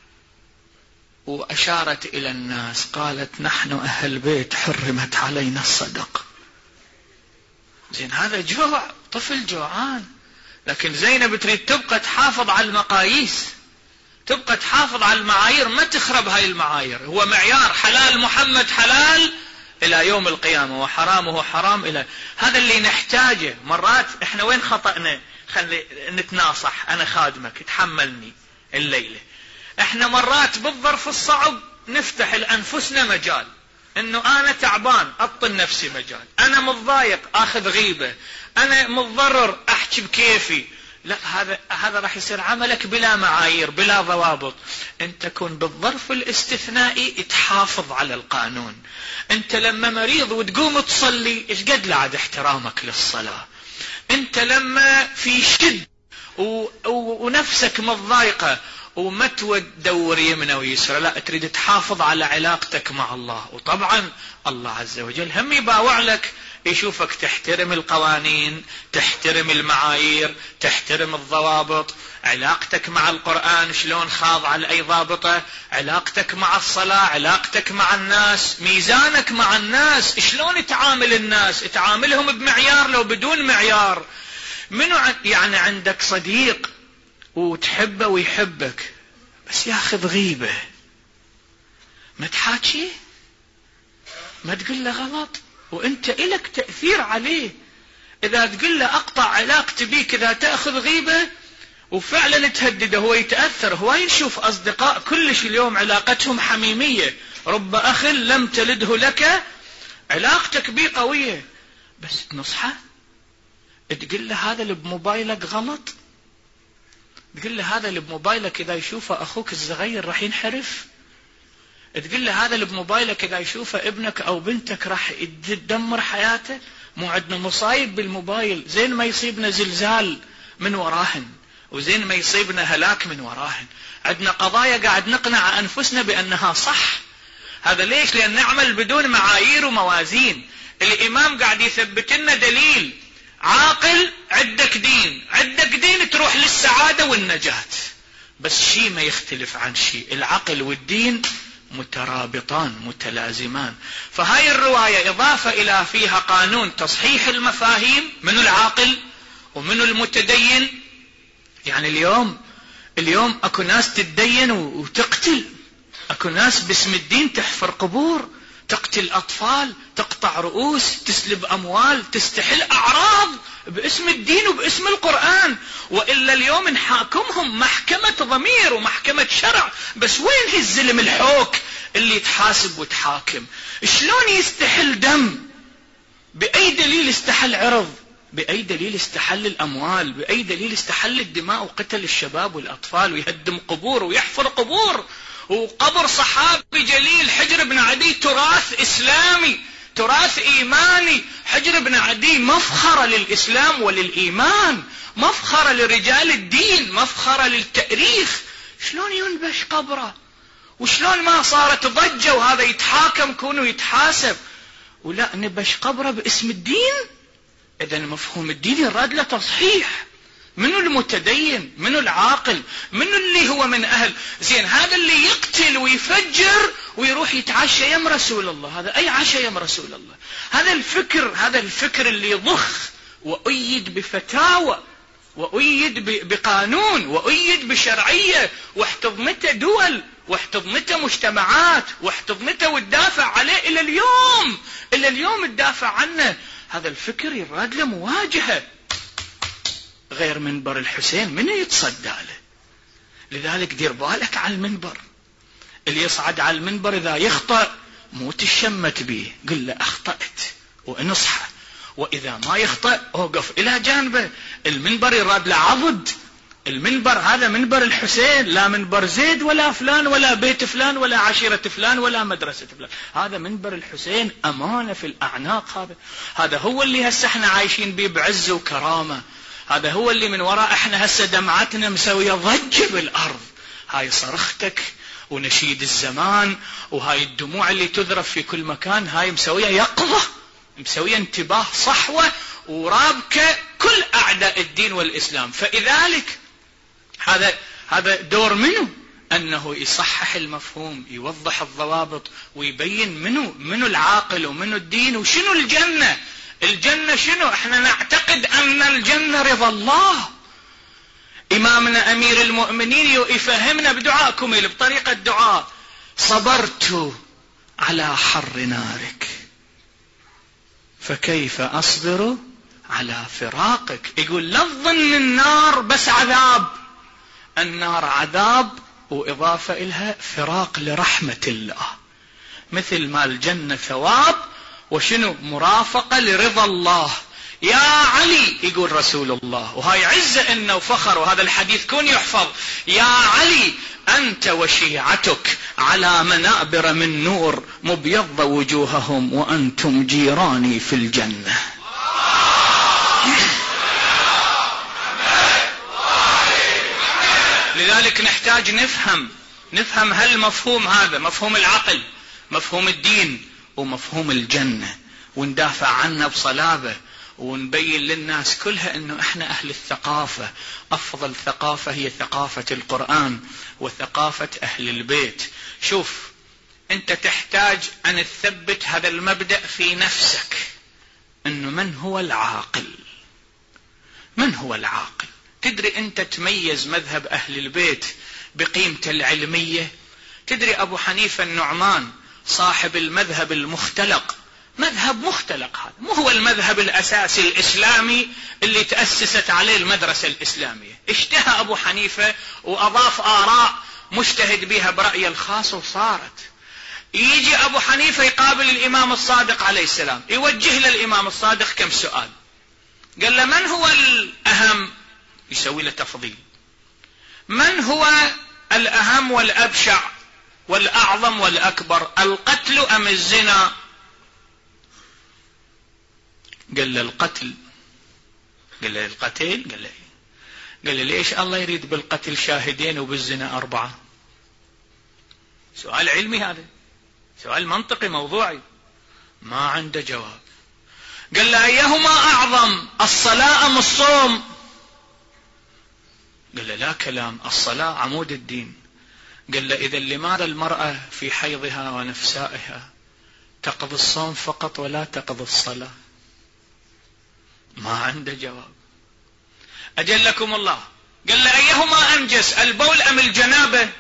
وأشارت إلى الناس قالت نحن أهل بيت حرمت علينا الصدق. زين هذا جوع، طفل جوعان، لكن زينب تريد تبقى تحافظ على المقاييس، تبقى تحافظ على المعايير، ما تخرب هاي المعايير. هو معيار حلال محمد حلال إلى يوم القيامة، وحرامه حرام إلى. هذا اللي نحتاجه. مرات إحنا وين خطأنا؟ خلي نتناصح، أنا خادمك تحملني الليلة. إحنا مرات بالظرف الصعب نفتح لأنفسنا مجال، إنه أنا تعبان أطل نفسي مجال، أنا متضايق أخذ غيبة، أنا متضرر أحكي بكيفي. لا، هذا هذا راح يصير عملك بلا معايير بلا ضوابط. أنت تكون بالظرف الاستثنائي تحافظ على القانون. أنت لما مريض وتقوم تصلي إيش قد لعد احترامك للصلاة. أنت لما في شد و... و... ونفسك متضايقة وما تدور يمنى ويسرى، لا تريد تحافظ على علاقتك مع الله. وطبعا الله عز وجل هم يباوع لك، يشوفك تحترم القوانين، تحترم المعايير، تحترم الضوابط. علاقتك مع القرآن شلون خاضعة لأي ضابطة، علاقتك مع الصلاة، علاقتك مع الناس، ميزانك مع الناس شلون تعامل الناس، تعاملهم بمعيار لو بدون معيار. منو يعني عندك صديق وتحبه ويحبك بس ياخذ غيبة، ما تحاكي، ما تقول له غلط، وانت إلك تأثير عليه. اذا تقول له اقطع علاقتي بيك اذا تأخذ غيبة وفعلا تهدده، هو يتأثر. هو يشوف اصدقاء كلش اليوم علاقتهم حميمية، رب اخ لم تلده لك علاقتك بيه قوية، بس تنصحه تقول له هذا اللي بموبايلك غلط، تقول له هذا اللي بموبايلك اذا يشوفه اخوك الصغير راح ينحرف، تقول له هذا اللي بموبايلك اذا يشوفه ابنك او بنتك راح يدمر حياته. مو عندنا مصايب بالموبايل، زين ما يصيبنا زلزال من وراهن، وزين ما يصيبنا هلاك من وراهن. عندنا قضايا قاعد نقنع انفسنا بانها صح. هذا ليش؟ لان نعمل بدون معايير وموازين. الامام قاعد يثبت لنا دليل عاقل، عندك دين، عندك دين تروح للسعادة والنجاة. بس شيء ما يختلف عن شيء، العقل والدين مترابطان متلازمان. فهاي الرواية إضافة إلى فيها قانون تصحيح المفاهيم، من العاقل ومن المتدين. يعني اليوم اليوم اكو ناس تتدين وتقتل، اكو ناس باسم الدين تحفر قبور، تقتل اطفال، تقطع رؤوس، تسلب اموال، تستحل اعراض باسم الدين وباسم القرآن. والا اليوم نحاكمهم محكمة ضمير ومحكمة شرع، بس وين هي الزلم الحوك اللي يتحاسب وتحاكم؟ شلون يستحل دم؟ باي دليل استحل عرض؟ بأي دليل استحل الأموال؟ بأي دليل استحل الدماء وقتل الشباب والأطفال ويهدم قبور ويحفر قبور؟ وقبر صحابي جليل حجر بن عدي تراث إسلامي، تراث إيماني. حجر بن عدي مفخرة للإسلام وللإيمان، مفخرة لرجال الدين، مفخرة للتاريخ. شلون ينبش قبره؟ وشلون ما صارت ضجة وهذا يتحاكم كونه يتحاسب؟ ولا نبش قبره باسم الدين. إذن مفهوم الدين يراد له تصحيح. منو المتدين؟ منو العاقل؟ منو اللي هو من أهل زين؟ هذا اللي يقتل ويفجر ويروح يتعشى يم رسول الله، هذا أي عشاء يم رسول الله؟ هذا الفكر، هذا الفكر اللي يضخ وأيد بفتاوى وأيد بقانون وأيد بشرعية واحتضنته دول واحتضنته مجتمعات واحتضنته وتدافع عليه إلى اليوم، إلى اليوم تدافع عنه. هذا الفكر يراد له مواجهة. غير منبر الحسين من يتصدى له؟ لذلك دير بالك على المنبر. اللي يصعد على المنبر إذا يخطأ مو تشمت به، قل له أخطأت وانصحه، وإذا ما يخطأ أوقف إلى جانبه. المنبر يراد له عضد. المنبر هذا منبر الحسين، لا منبر زيد ولا فلان ولا بيت فلان ولا عشيرة فلان ولا مدرسة فلان. هذا منبر الحسين، أمانة في الأعناق. هذا هذا هو اللي هسه احنا عايشين بيه بعز وكرامة. هذا هو اللي من وراء احنا هسه دمعتنا مسوية ضجة بالأرض. هاي صرختك ونشيد الزمان وهاي الدموع اللي تذرف في كل مكان، هاي مسوية يقظة، مسوية انتباه صحوة ورابكة كل أعداء الدين والإسلام. فإذلك هذا هذا دور منه أنه يصحح المفهوم، يوضح الضوابط ويبين منه منه العاقل ومنه الدين وشنو الجنة. الجنة شنو؟ احنا نعتقد أن الجنة رضا الله. إمامنا أمير المؤمنين يفهمنا بدعاء كميل بطريقة دعاء: صبرت على حر نارك فكيف أصبر على فراقك. يقول لا تظن النار بس عذاب، النار عذاب وإضافة إلها فراق لرحمة الله، مثل ما الجنة ثواب وشنو مرافقة لرضا الله. يا علي، يقول رسول الله، وهاي عزة إنه وفخر، وهذا الحديث كون يحفظ: يا علي أنت وشيعتك على منابر من نور مبيض وجوههم وأنتم جيراني في الجنة. لذلك نحتاج نفهم نفهم هالمفهوم هذا، مفهوم العقل، مفهوم الدين ومفهوم الجنة، وندافع عنه بصلابة ونبين للناس كلها انه احنا اهل الثقافة. افضل ثقافة هي ثقافة القرآن وثقافة اهل البيت. شوف، انت تحتاج ان تثبت هذا المبدأ في نفسك، انه من هو العاقل؟ من هو العاقل؟ تدري انت تميز مذهب اهل البيت بقيمته العلمية؟ تدري ابو حنيفة النعمان صاحب المذهب المختلق مذهب مختلق، هذا مو هو المذهب الأساسي الإسلامي اللي تأسست عليه المدرسة الإسلامية. اشتهى أبو حنيفة وأضاف آراء مجتهد بها برأيه الخاص وصارت. يجي أبو حنيفة يقابل الإمام الصادق عليه السلام، يوجه للإمام الصادق كم سؤال، قال له من هو الأهم؟ يسوي له تفضيل. من هو الأهم والأبشع والأعظم والأكبر، القتل أم الزنا؟ قال له القتل. قال له القتل؟ قال له قال له ليش الله يريد بالقتل شاهدين وبالزنا أربعة؟ سؤال علمي هذا، سؤال منطقي موضوعي، ما عنده جواب. قال له أيهما أعظم، الصلاة أم الصوم؟ قال له لا كلام، الصلاة عمود الدين. قال له إذا لماذا المرأة في حيضها ونفسائها تقضي الصوم فقط ولا تقضي الصلاة؟ ما عنده جواب. أجلكم الله. قال له أيهما أنجس، البول أم الجنابة؟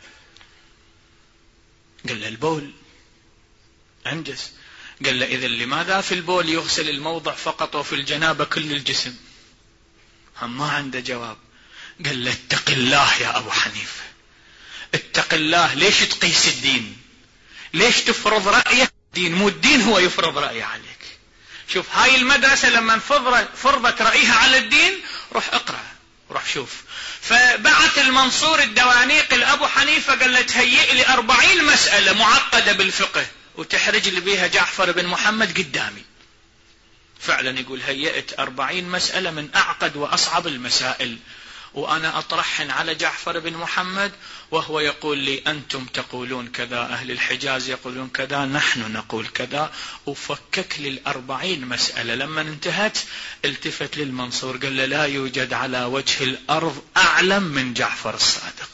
قال له البول أنجس. قال له إذا لماذا في البول يغسل الموضع فقط وفي الجنابة كل الجسم؟ هم ما عنده جواب. قال له اتق الله يا أبو حنيفة، اتق الله. ليش تقيس الدين؟ ليش تفرض رأيك الدين؟ مو الدين هو يفرض رأيه عليك. شوف هاي المدرسة لما فرضت رأيها على الدين، روح اقرأ، روح شوف. فبعث المنصور الدوانيق لأبو حنيفة، قال له تهيئ لي أربعين مسألة معقدة بالفقه وتحرج لي بيها جعفر بن محمد قدامي. فعلا يقول هيئت أربعين مسألة من أعقد وأصعب المسائل، وأنا أطرحهن على جعفر بن محمد وهو يقول لي أنتم تقولون كذا، أهل الحجاز يقولون كذا، نحن نقول كذا، وفكك لي الأربعين مسألة. لما انتهت التفت للمنصور قال له لا يوجد على وجه الأرض أعلم من جعفر الصادق.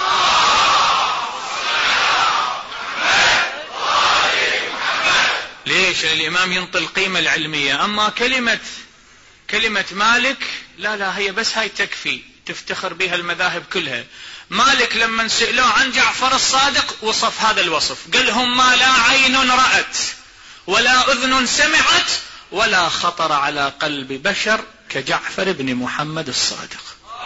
ليش؟ الإمام ينطي القيمة العلمية. أما كلمة كلمة مالك لا لا، هي بس هاي تكفي تفتخر بها المذاهب كلها. مالك لما سئلوه عن جعفر الصادق وصف هذا الوصف، قال هم ما لا عين رأت ولا أذن سمعت ولا خطر على قلب بشر كجعفر بن محمد الصادق.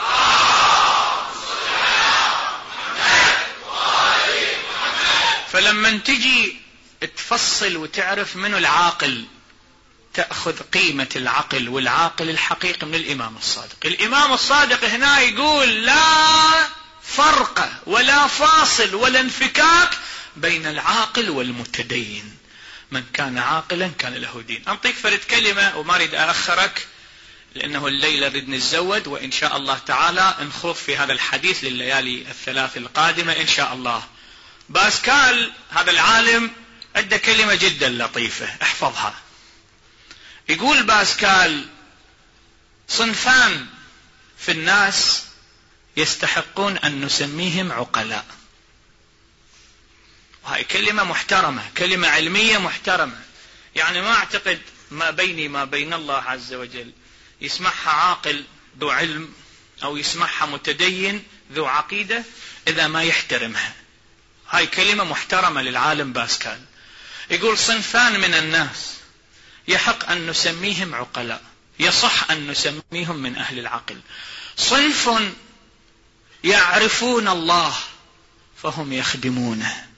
فلما تجي تفصل وتعرف منه العاقل، تأخذ قيمة العقل، والعاقل الحقيقي من الإمام الصادق. الإمام الصادق هنا يقول لا فرق ولا فاصل ولا انفكاك بين العاقل والمتدين. من كان عاقلا كان له دين. أنطيك فرد كلمة وما أريد أأخرك لأنه الليلة ردنا نتزود، وإن شاء الله تعالى نخوض في هذا الحديث لليالي الثلاث القادمة إن شاء الله. باسكال هذا العالم عنده كلمة جدا لطيفة احفظها. يقول باسكال صنفان في الناس يستحقون أن نسميهم عقلاء. وهي كلمة محترمة، كلمة علمية محترمة. يعني ما أعتقد ما بيني ما بين الله عز وجل يسمعها عاقل ذو علم أو يسمعها متدين ذو عقيدة إذا ما يحترمها. هاي كلمة محترمة للعالم باسكال. يقول صنفان من الناس يحق أن نسميهم عقلاء، يصح أن نسميهم من أهل العقل. صنف يعرفون الله فهم يخدمونه،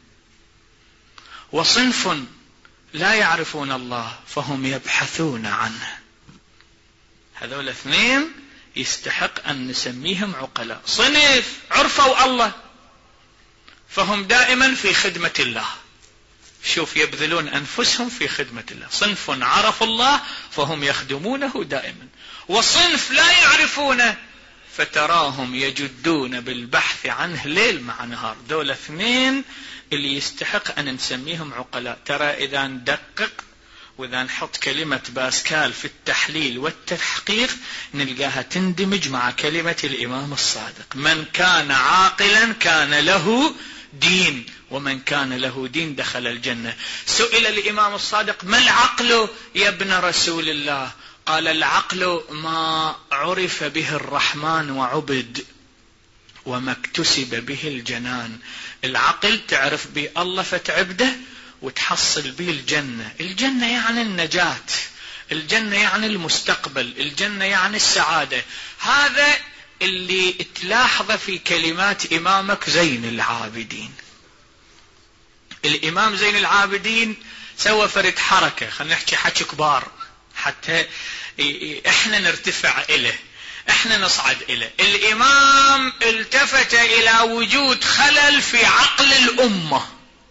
وصنف لا يعرفون الله فهم يبحثون عنه. هذول اثنين يستحق أن نسميهم عقلاء. صنف عرفوا الله فهم دائما في خدمة الله، شوف يبذلون أنفسهم في خدمة الله. صنف عرفوا الله فهم يخدمونه دائما، وصنف لا يعرفونه فتراهم يجدون بالبحث عنه ليل مع نهار. دول اثنين اللي يستحق أن نسميهم عقلاء. ترى إذا ندقق وإذا نحط كلمة باسكال في التحليل والتحقيق نلقاها تندمج مع كلمة الإمام الصادق. من كان عاقلا كان له دين، ومن كان له دين دخل الجنة. سئل الإمام الصادق ما العقل يا ابن رسول الله؟ قال العقل ما عرف به الرحمن وعبد وما اكتسب به الجنان. العقل تعرف به الله فتعبده، وتحصل به الجنة. الجنة يعني النجاة، الجنة يعني المستقبل، الجنة يعني السعادة. هذا اللي تلاحظه في كلمات إمامك زين العابدين. الإمام زين العابدين سوى فرد حركة، خلينا نحكي حكي كبار حتى احنا نرتفع إليه، احنا نصعد إليه. الإمام التفت إلى وجود خلل في عقل الأمة،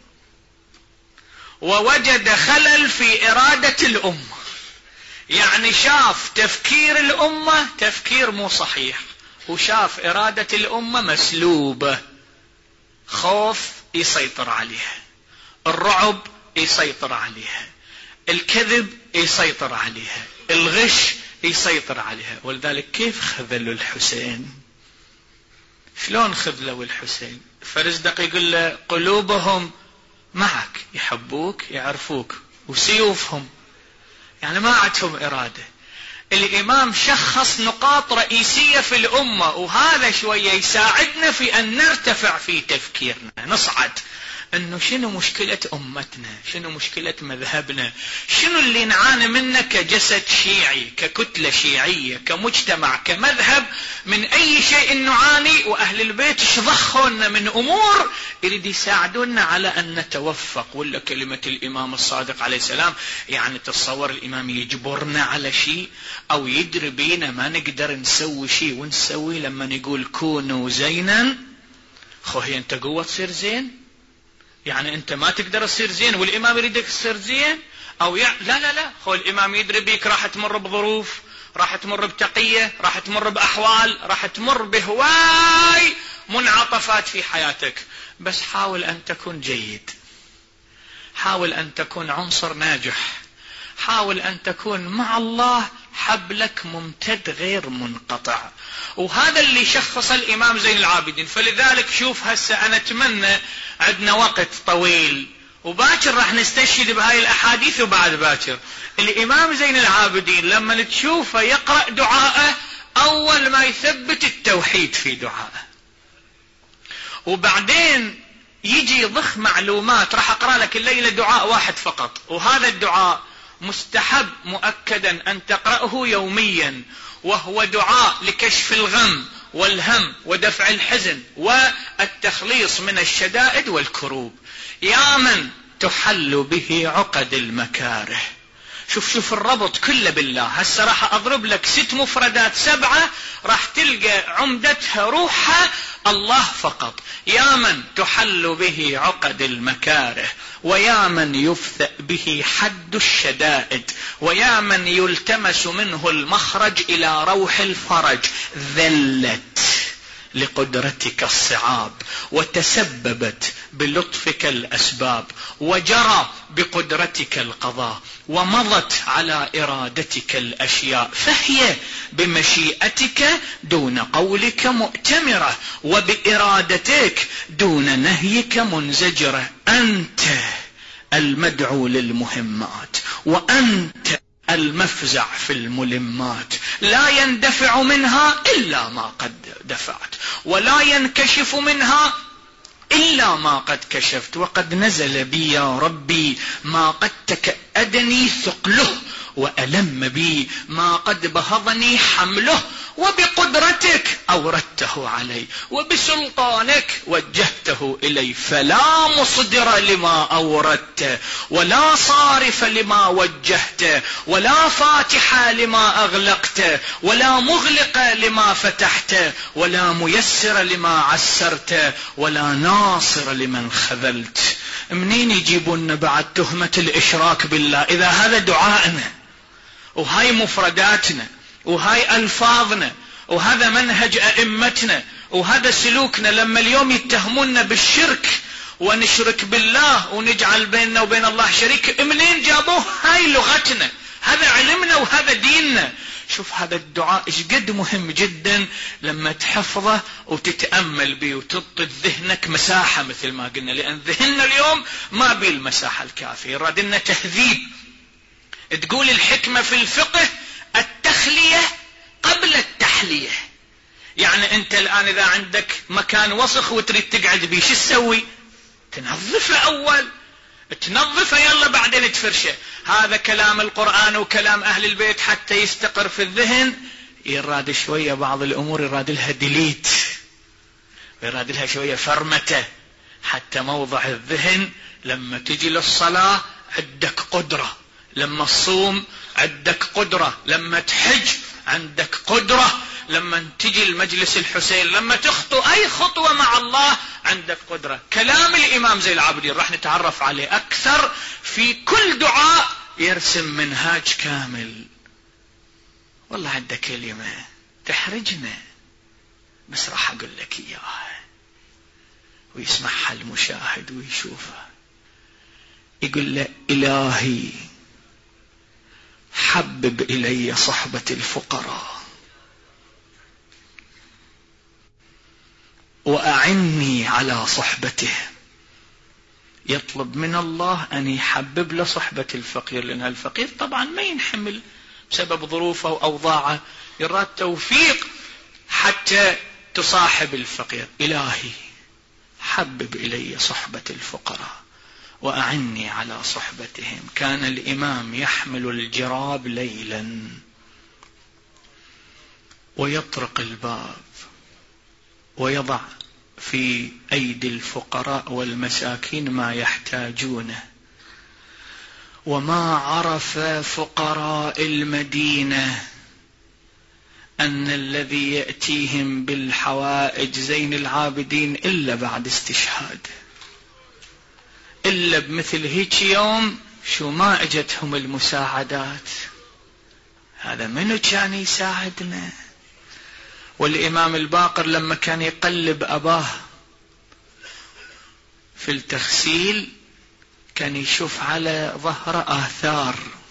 ووجد خلل في إرادة الأمة. يعني شاف تفكير الأمة تفكير مو صحيح، وشاف إرادة الأمة مسلوبة. خوف يسيطر عليها، الرعب يسيطر عليها، الكذب يسيطر عليها، الغش يسيطر عليها. ولذلك كيف خذلوا الحسين؟ شلون خذلوا الحسين؟ فرزدق يقول له قلوبهم معك، يحبوك يعرفوك، وسيوفهم يعني ما عندهم إرادة. الإمام شخص نقاط رئيسية في الأمة، وهذا شوية يساعدنا في أن نرتفع في تفكيرنا، نصعد أنه شنو مشكلة أمتنا، شنو مشكلة مذهبنا، شنو اللي نعاني منه كجسد شيعي، ككتلة شيعية، كمجتمع، كمذهب، من أي شيء نعاني. وأهل البيت شضخونا من أمور يريد يساعدونا على أن نتوفق. ولا كلمة الإمام الصادق عليه السلام، يعني تصور الإمام يجبرنا على شيء أو يدري بينا ما نقدر نسوي شيء ونسوي. لما يقول كونوا زينا، خوهي أنت قوة تصير زين؟ يعني أنت ما تقدر تصير زين والإمام يريدك تصير زين؟ أو يعني لا لا لا، هو الإمام يدري بيك راح تمر بظروف، راح تمر بتقية، راح تمر بأحوال، راح تمر بهواي منعطفات في حياتك، بس حاول أن تكون جيد، حاول أن تكون عنصر ناجح، حاول أن تكون مع الله حبلك ممتد غير منقطع. وهذا اللي شخص الإمام زين العابدين. فلذلك شوف هسه أنا أتمنى عندنا وقت طويل وباكر راح نستشهد بهاي الأحاديث، وبعد باكر الإمام زين العابدين لما تشوفه يقرأ دعاءه أول ما يثبت التوحيد في دعاءه، وبعدين يجي يضخ معلومات. راح أقرأ لك الليلة دعاء واحد فقط، وهذا الدعاء مستحب مؤكدا أن تقرأه يوميا، وهو دعاء لكشف الغم والهم ودفع الحزن والتخليص من الشدائد والكروب. يا من تحل به عقد المكاره. شوف شوف الربط كله بالله. هسه راح أضرب لك ست مفردات سبعة راح تلقى عمدتها روحها الله فقط. يا من تحل به عقد المكاره، ويا من يفثأ به حد الشدائد، ويا من يلتمس منه المخرج إلى روح الفرج. ذلت لقدرتك الصعاب، وتسببت بلطفك الأسباب، وجرى بقدرتك القضاء، ومضت على إرادتك الأشياء، فهي بمشيئتك دون قولك مؤتمرة، وبإرادتك دون نهيك منزجرة. أنت المدعو للمهمات، وأنت المفزع في الملمات. لا يندفع منها إلا ما قد دفعت، ولا ينكشف منها إلا ما قد كشفت. وقد نزل بي يا ربي ما قد تكأدني ثقله، وألم بي ما قد بهضني حمله. وبقدرتك أوردته علي، وبسلطانك وجهته إلي. فلا مصدر لما أوردت، ولا صارف لما وجهت، ولا فاتح لما أغلقت، ولا مغلق لما فتحت، ولا ميسر لما عسرت، ولا ناصر لمن خذلت. منين يجيبون بعد تهمة الإشراك بالله إذا هذا دعائنا، وهاي مفرداتنا، وهاي ألفاظنا، وهذا منهج أئمتنا، وهذا سلوكنا؟ لما اليوم يتهموننا بالشرك ونشرك بالله ونجعل بيننا وبين الله شريك، منين جابوه؟ هاي لغتنا، هذا علمنا، وهذا ديننا. شوف هذا الدعاء ايش قد مهم جدا لما تحفظه وتتأمل به وتعطي ذهنك مساحة، مثل ما قلنا، لأن ذهننا اليوم ما بيه المساحة الكافية، راد لنا تهذيب. تقول الحكمة في الفقه التخلية قبل التحلية. يعني انت الآن اذا عندك مكان وسخ وتريد تقعد بيه، شو تسوي؟ تنظفه اول. تنظفه يلا بعدين تفرشه. هذا كلام القرآن وكلام أهل البيت حتى يستقر في الذهن. يراد شوية بعض الأمور يراد لها ديليت، يراد لها شوية فرمته، حتى موضع الذهن لما تجي للصلاة عندك قدرة، لما تصوم عندك قدرة، لما تحج عندك قدرة، لما تجي المجلس الحسين، لما تخطو أي خطوة مع الله عندك قدرة. كلام الإمام زين العابدين راح نتعرف عليه أكثر في كل دعاء، يرسم منهاج كامل. والله عندك كلمة تحرجنا بس راح أقول لك إياها ويسمعها المشاهد ويشوفها. يقول له: إلهي حبب إلي صحبة الفقراء وأعني على صحبته. يطلب من الله أن يحبب له صحبة الفقير، لأن الفقير طبعا ما ينحمل بسبب ظروفه وأوضاعه، يراد توفيق حتى تصاحب الفقير. إلهي حبب إلي صحبة الفقراء وأعني على صحبتهم. كان الإمام يحمل الجراب ليلا ويطرق الباب ويضع في أيدي الفقراء والمساكين ما يحتاجونه. وما عرف فقراء المدينة أن الذي يأتيهم بالحوائج زين العابدين إلا بعد استشهاد، إلا بمثل هيك يوم شو ما اجتهم المساعدات. هذا منو كان يساعدنا؟ والإمام الباقر لما كان يقلب أباه في التغسيل كان يشوف على ظهره آثار،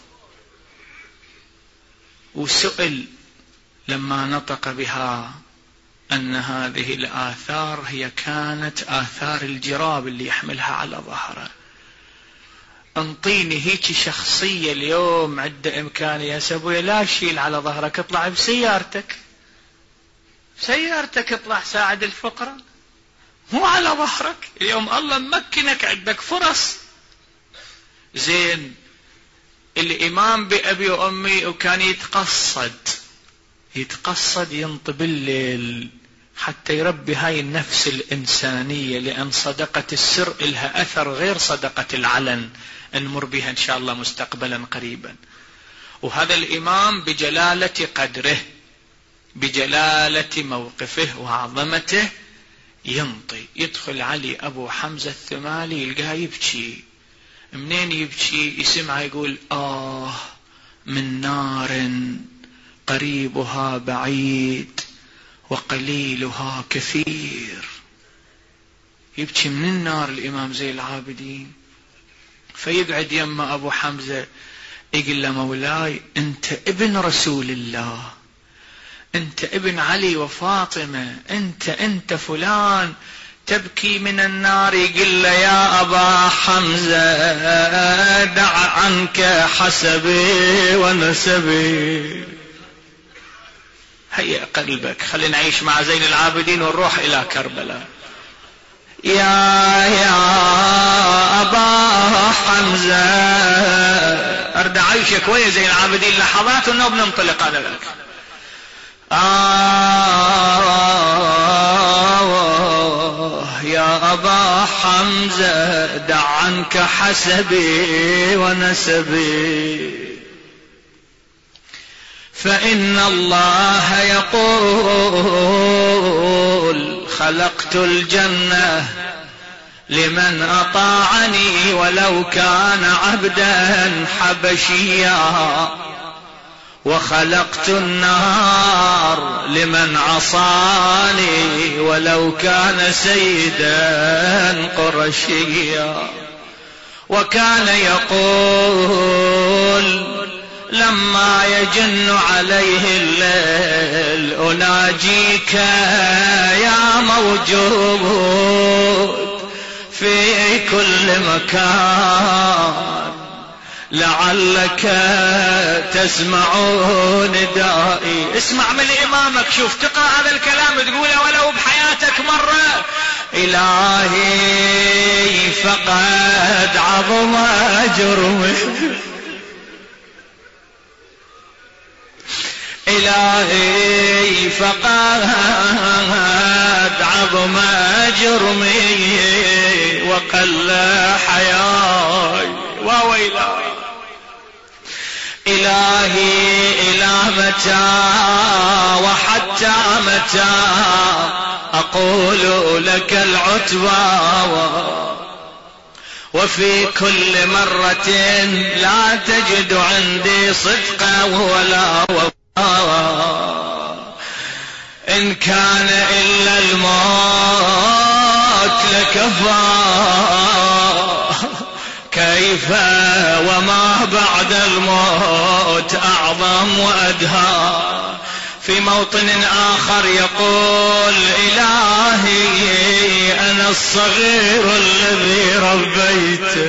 وسئل لما نطق بها أن هذه الآثار هي كانت آثار الجراب اللي يحملها على ظهره. انطيني هيك شخصية اليوم عنده إمكانية يا سبويا لا شيل على ظهرك، اطلع بسيارتك، سيارتك اطلع ساعد الفقراء، مو على ظهرك. اليوم الله ممكنك عندك فرص. زين الإمام بأبي وأمي وكان يتقصد يتقصد ينطي بالليل حتى يربي هاي النفس الإنسانية، لأن صدقة السر إلها أثر غير صدقة العلن، نمر بها إن شاء الله مستقبلا قريبا. وهذا الإمام بجلالة قدره بجلالة موقفه وعظمته ينطي. يدخل علي أبو حمزة الثمالي يلقاه يبكي. منين يبكي؟ يسمع يقول: آه من نار قريبها بعيد وقليلها كثير. يبكي من النار الإمام زين العابدين. فيقعد يما أبو حمزة يقول له: مولاي أنت ابن رسول الله، أنت ابن علي وفاطمة، أنت أنت فلان تبكي من النار. يقول له: يا أبا حمزة دع عنك حسبي ونسبي. هيئ قلبك، خلينا نعيش مع زين العابدين ونروح إلى كربلاء. يا يا أبا حمزة أرد عيشك ويا زين العابدين لحظات ونوب ننطلق على ذلك. آه يا أبا حمزة دع عنك حسبي ونسبي، فإن الله يقول: خلقت الجنة لمن أطاعني ولو كان عبدا حبشيا، وخلقت النار لمن عصاني ولو كان سيدا قرشيا. وكان يقول لما يجن عليه الليل: أناجيك يا موجود في كل مكان، لعلك تسمع ندائي. اسمع من إمامك، شوف تقرأ هذا الكلام تقوله ولو بحياتك مرة، إلهي فقد عظم جرمي، إلهي فقد عظم جرمي وقل حياي وويلاي. إلهي إلى متى وحتى متى أقول لك العتبى، وفي كل مرة لا تجد عندي صدقا ولا وفاء، إن كان إلا الموت لكفى، كيف وما بعد الموت أعظم وأدهى. في موطن آخر يقول إلهي أنا الصغير الذي ربيته.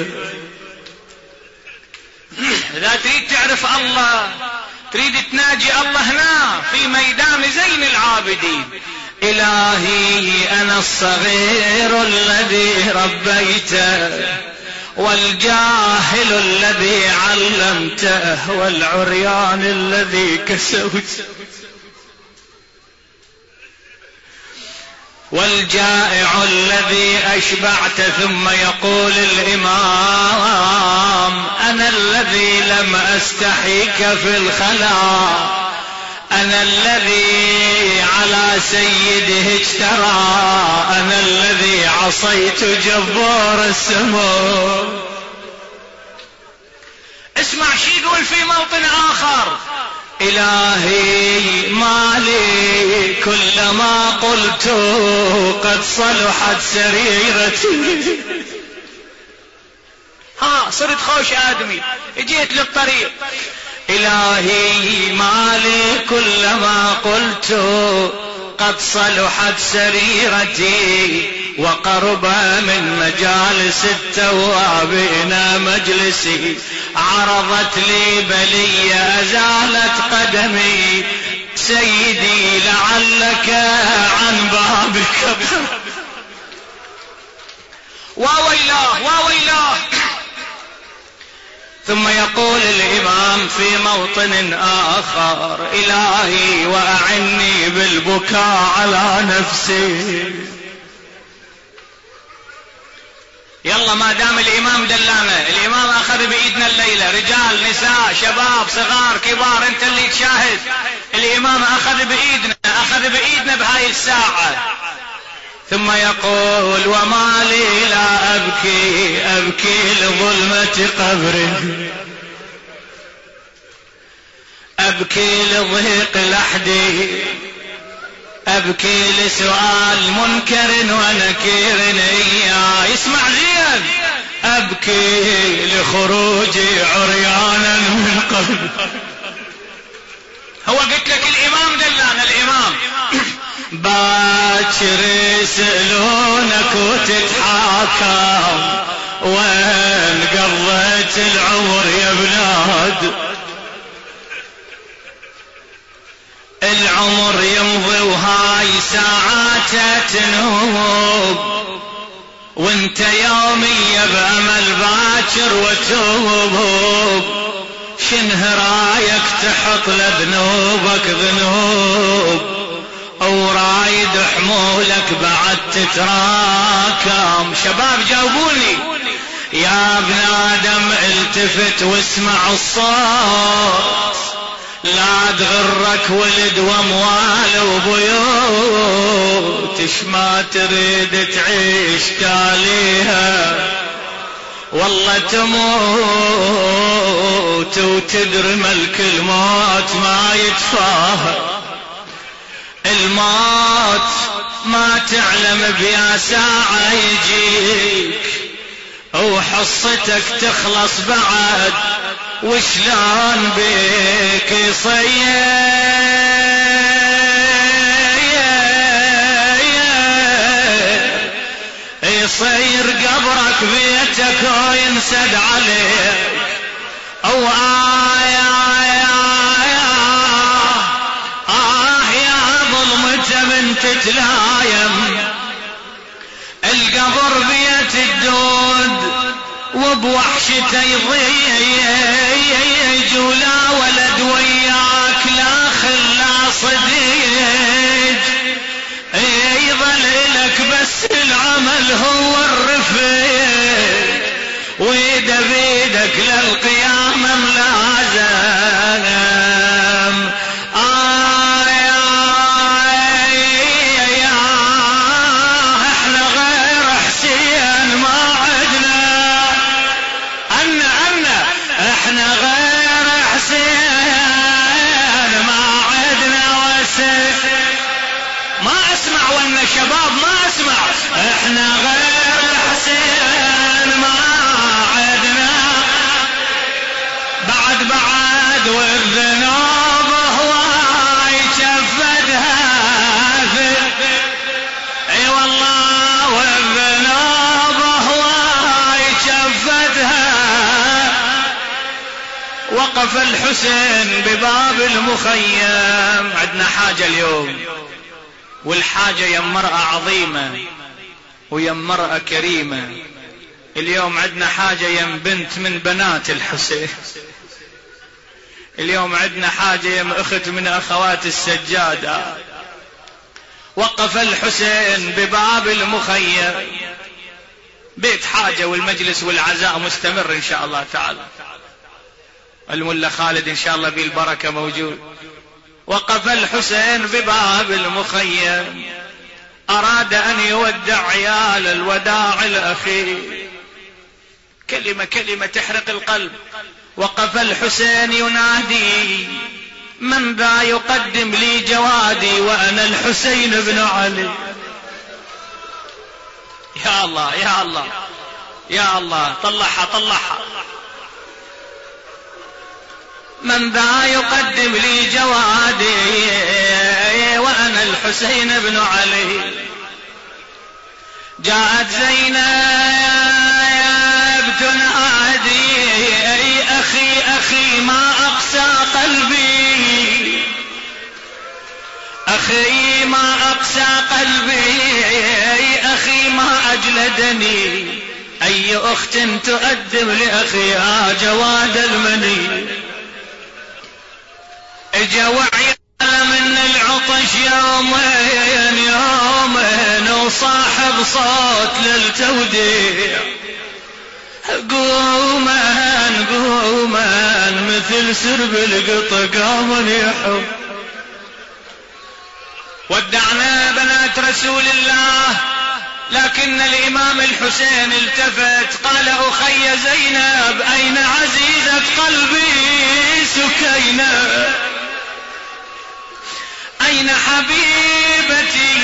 إذا تريد تعرف الله، تريد تناجي الله هنا في ميدان زين العابدين، إلهي أنا الصغير الذي ربيته، والجاهل الذي علمته، والعريان الذي كسوته، والجائع الذي أشبعت. ثم يقول الإمام أنا الذي لم أستحيك في الخلاء، أنا الذي على سيده اجترى، أنا الذي عصيت جبار السماء. اسمع شي يقول في موطن آخر، إلهي ما لي كلما قلت قد صلحت سريرتي. ها صرت خوش آدمي، جيت للطريق، إلهي ما لي كلما قلت قد صلحت سريرتي، وقرب من مجالس التوابين مجلسي، عرضت لي بلية أزالت قدمي، سيدي لعلك عن بابك. وويلاه وويلاه. ثم يقول الإمام في موطن آخر إلهي وأعني بالبكاء على نفسي. يلا ما دام الإمام دلانا، الإمام أخذ بإيدنا الليلة، رجال نساء شباب صغار كبار، أنت اللي تشاهد، الإمام أخذ بإيدنا، أخذ بإيدنا بهاي الساعة. ثم يقول وما لي لا أبكي، أبكي لظلمة قبري، أبكي لضيق لحدي، أبكي لسؤال منكر ونكير إياه. اسمع زين، أبكي لخروجي عريانا من قبر. هو قلت لك الإمام دلانا، الإمام باكر يسألونك وتتحاكم، وين قضيت العمر يا بلاد؟ العمر يمضي وهاي ساعاته تنوب، وانت يومي بأمل باكر وتوب، شنه رايك تحط لذنوبك ذنوب، او رايد حمولك بعد تتراكم. شباب جاوبوني يا ابن آدم، التفت واسمع الصوت، لا تغرك ولد واموال وبيوت، اش ما تريد تعيش تاليها، والله تموت وتدري ملك الموت ما يتفاهم. الموت ما تعلم بيا ساعة يجيك، وحصتك تخلص بعد، وشلون بيك يصير يصير قبرك بيتك وينسد عليك، او آية آه يا ظلمته من تتلايم، جابر بيت الدود وبوحشته يضيج ولا ولد وياك لا خلا صديج يظل لك بس العمل هو الرفيق ويده بيدك للقيامة ملازم. آه يا يا احنا غير حسين ما عدنا أنا أنا احنا غير حسين ما عدنا وسيف ما اسمع وانا شباب ما اسمع احنا غير حسين ما عدنا بعد بعد والذنوب هواي شفدها اي والله والذنوب هواي شفدها. وقف الحسين بباب المخيم. عندنا حاجة اليوم والحاجة يا مرأة عظيمة ويا مرأة كريمة. اليوم عندنا حاجة يا بنت من بنات الحسين. اليوم عندنا حاجة يا أخت من أخوات السجادة. وقف الحسين بباب المخيم. بيت حاجة والمجلس والعزاء مستمر إن شاء الله تعالى. الملا خالد إن شاء الله بالبركة موجود. وقف الحسين بباب المخيم أراد أن يودع عيال الوداع الأخير. كلمة كلمة تحرق القلب. وقف الحسين ينادي من ذا يقدم لي جوادي وأنا الحسين بن علي. يا الله يا الله يا الله طلعها طلعها. من ذا يقدم لي جوادي وأنا الحسين بن علي. جاءت زينب تنادي أخي أخي ما أقسى قلبي أخي ما أقسى قلبي أخي ما أجلدني أي أخت تقدم لأخيها جواد المني. اجا وعيال من العطش يومين يومين وصاحب صوت للتوديع قومان قومان مثل سرب القط قامن يحب. ودعنا بنات رسول الله لكن الإمام الحسين التفت قال أخي زينب أين عزيزة قلبي سكينة أين حبيبتي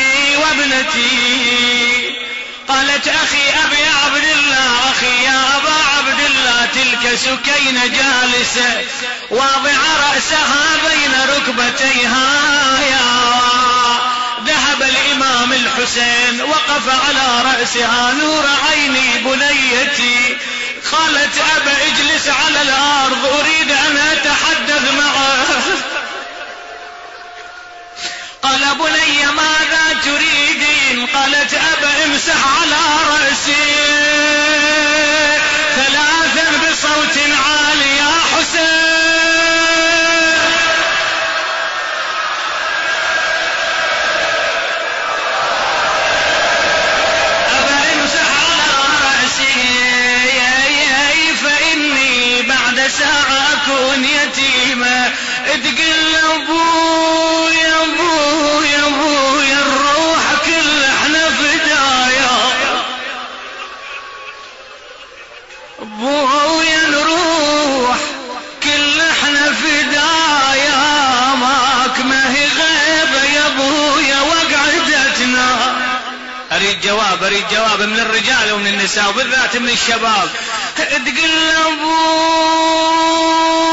وابنتي. قالت أخي أبي عبد الله أخي يا أبا عبد الله تلك سكينة جالسة واضعة رأسها بين ركبتيها. يا ذهب الإمام الحسين وقف على رأسها نور عيني بنيتي. قالت أبا اجلس على الأرض أريد أن أتحدث معه. قال بني ماذا تريدين؟ قالت أبا امسح على رأسي ثلاثا بصوت عالي يا حسين. أبا امسح على رأسي فإني بعد ساعة أكون يتيمة. تقل أبويا أبويا أبويا الروح كل احنا فدايا أبويا نروح كل احنا فدايا ماك ما هي غيبة يا أبويا وقعدتنا. أريد جواب أريد جواب من الرجال ومن النساء وبالذات من الشباب. تقل أبويا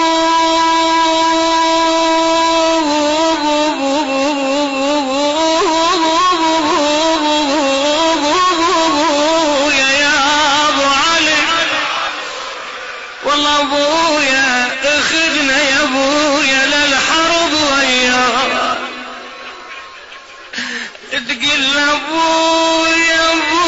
والله ابويا اخذنا يا ابويا للحرب وياه. تقل ابويا ابويا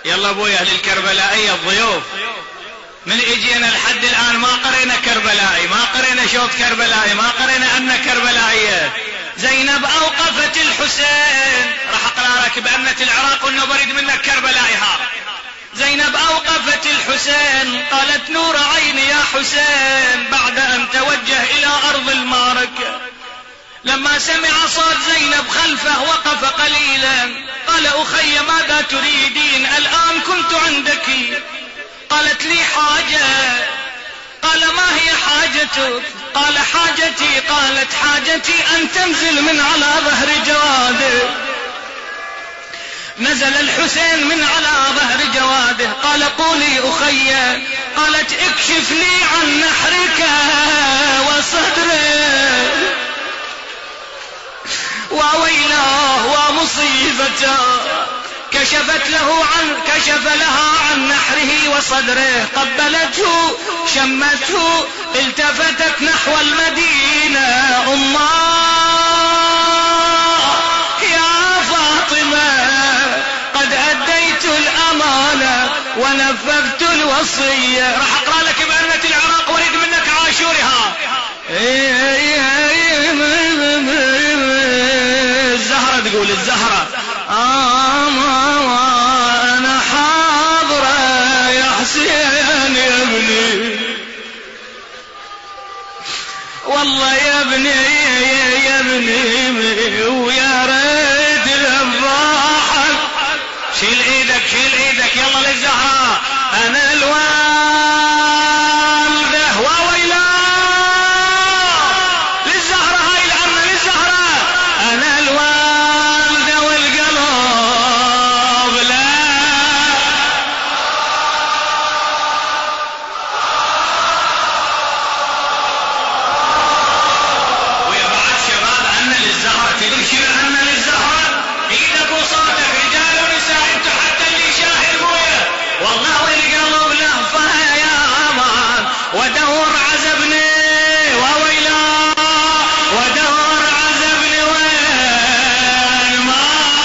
يلا ابويا اهل الكربلائية الضيوف، من اجينا لحد الان ما قرينا كربلائي، ما قرينا شوط كربلائي، ما قرينا ان كربلائية. زينب اوقفت الحسين، راح اقرا لك بأنة العراق وانه بريد منك كربلائي. ها زينب اوقفت الحسين قالت نور عيني يا حسين بعد ان توجه الى ارض المعركة. لما سمع صوت زينب خلفه وقف قليلا، قال اخي ماذا تريدين؟ الان كنت عندك. قالت لي حاجة. قال ما هي حاجتك؟ قال حاجتي. قالت حاجتي ان تنزل من على ظهر جواده. نزل الحسين من على ظهر جواده. قال قولي اخي. قالت اكشف لي عن نحرك وصدرك. وويلاه ومصيبته. كشفت له عن كشف لها عن نحره وصدره، قبلته شمته، التفتت نحو المدينة. أماه يا فاطمة قد أديت الأمانة ونفذت الوصية. راح أقرأ لك بأنة العراق واريد منك عاشورها. الزهرة تقول الزهرة أنا حاضرة يا حسين يا ابني، والله يا ابني يا ابني ويا ريت الضاحك. شيل ايدك شيل ايدك يلا للزهرة. انا الوالدة وويلا للزهرة، هاي العمة للزهرة. انا الوالدة والقلب لا. ويا بعد شباب انا للزهرة، تدري شنو انا للزهرة؟ ايدك وصوتك رجال ونساء، انتو حتى اللي شاهد بويا والله والقلب لهفة يا امان. ودور عزبني وويلا ودور عزبني وين ما.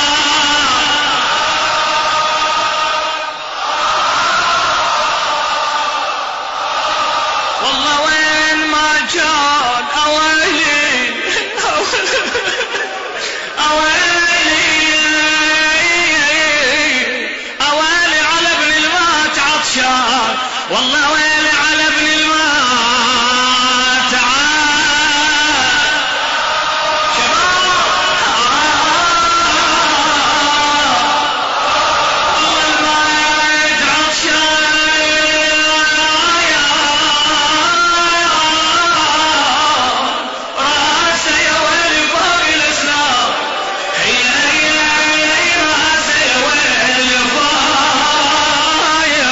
والله وين ما كان اويلي اويلي اويلي على ابن المات عطشان. والله ويلي على ابن المات عطشان. شباب والله المات عطشان. راسه يا ويلي فوق الاسلام. هي هي هي راسه يا ويلي فوق يا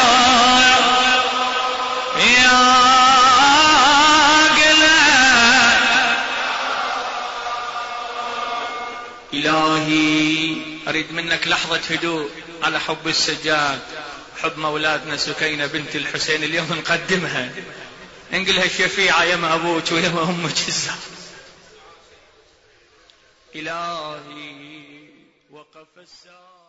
إلهي أريد منك لحظة هدوء على حب السجاد، حب مولاتنا سكينة بنت الحسين. اليوم نقدمها، نقلها الشفيعة يما أبوك ويما أمك الزهرة. إلهي وقف الساعة.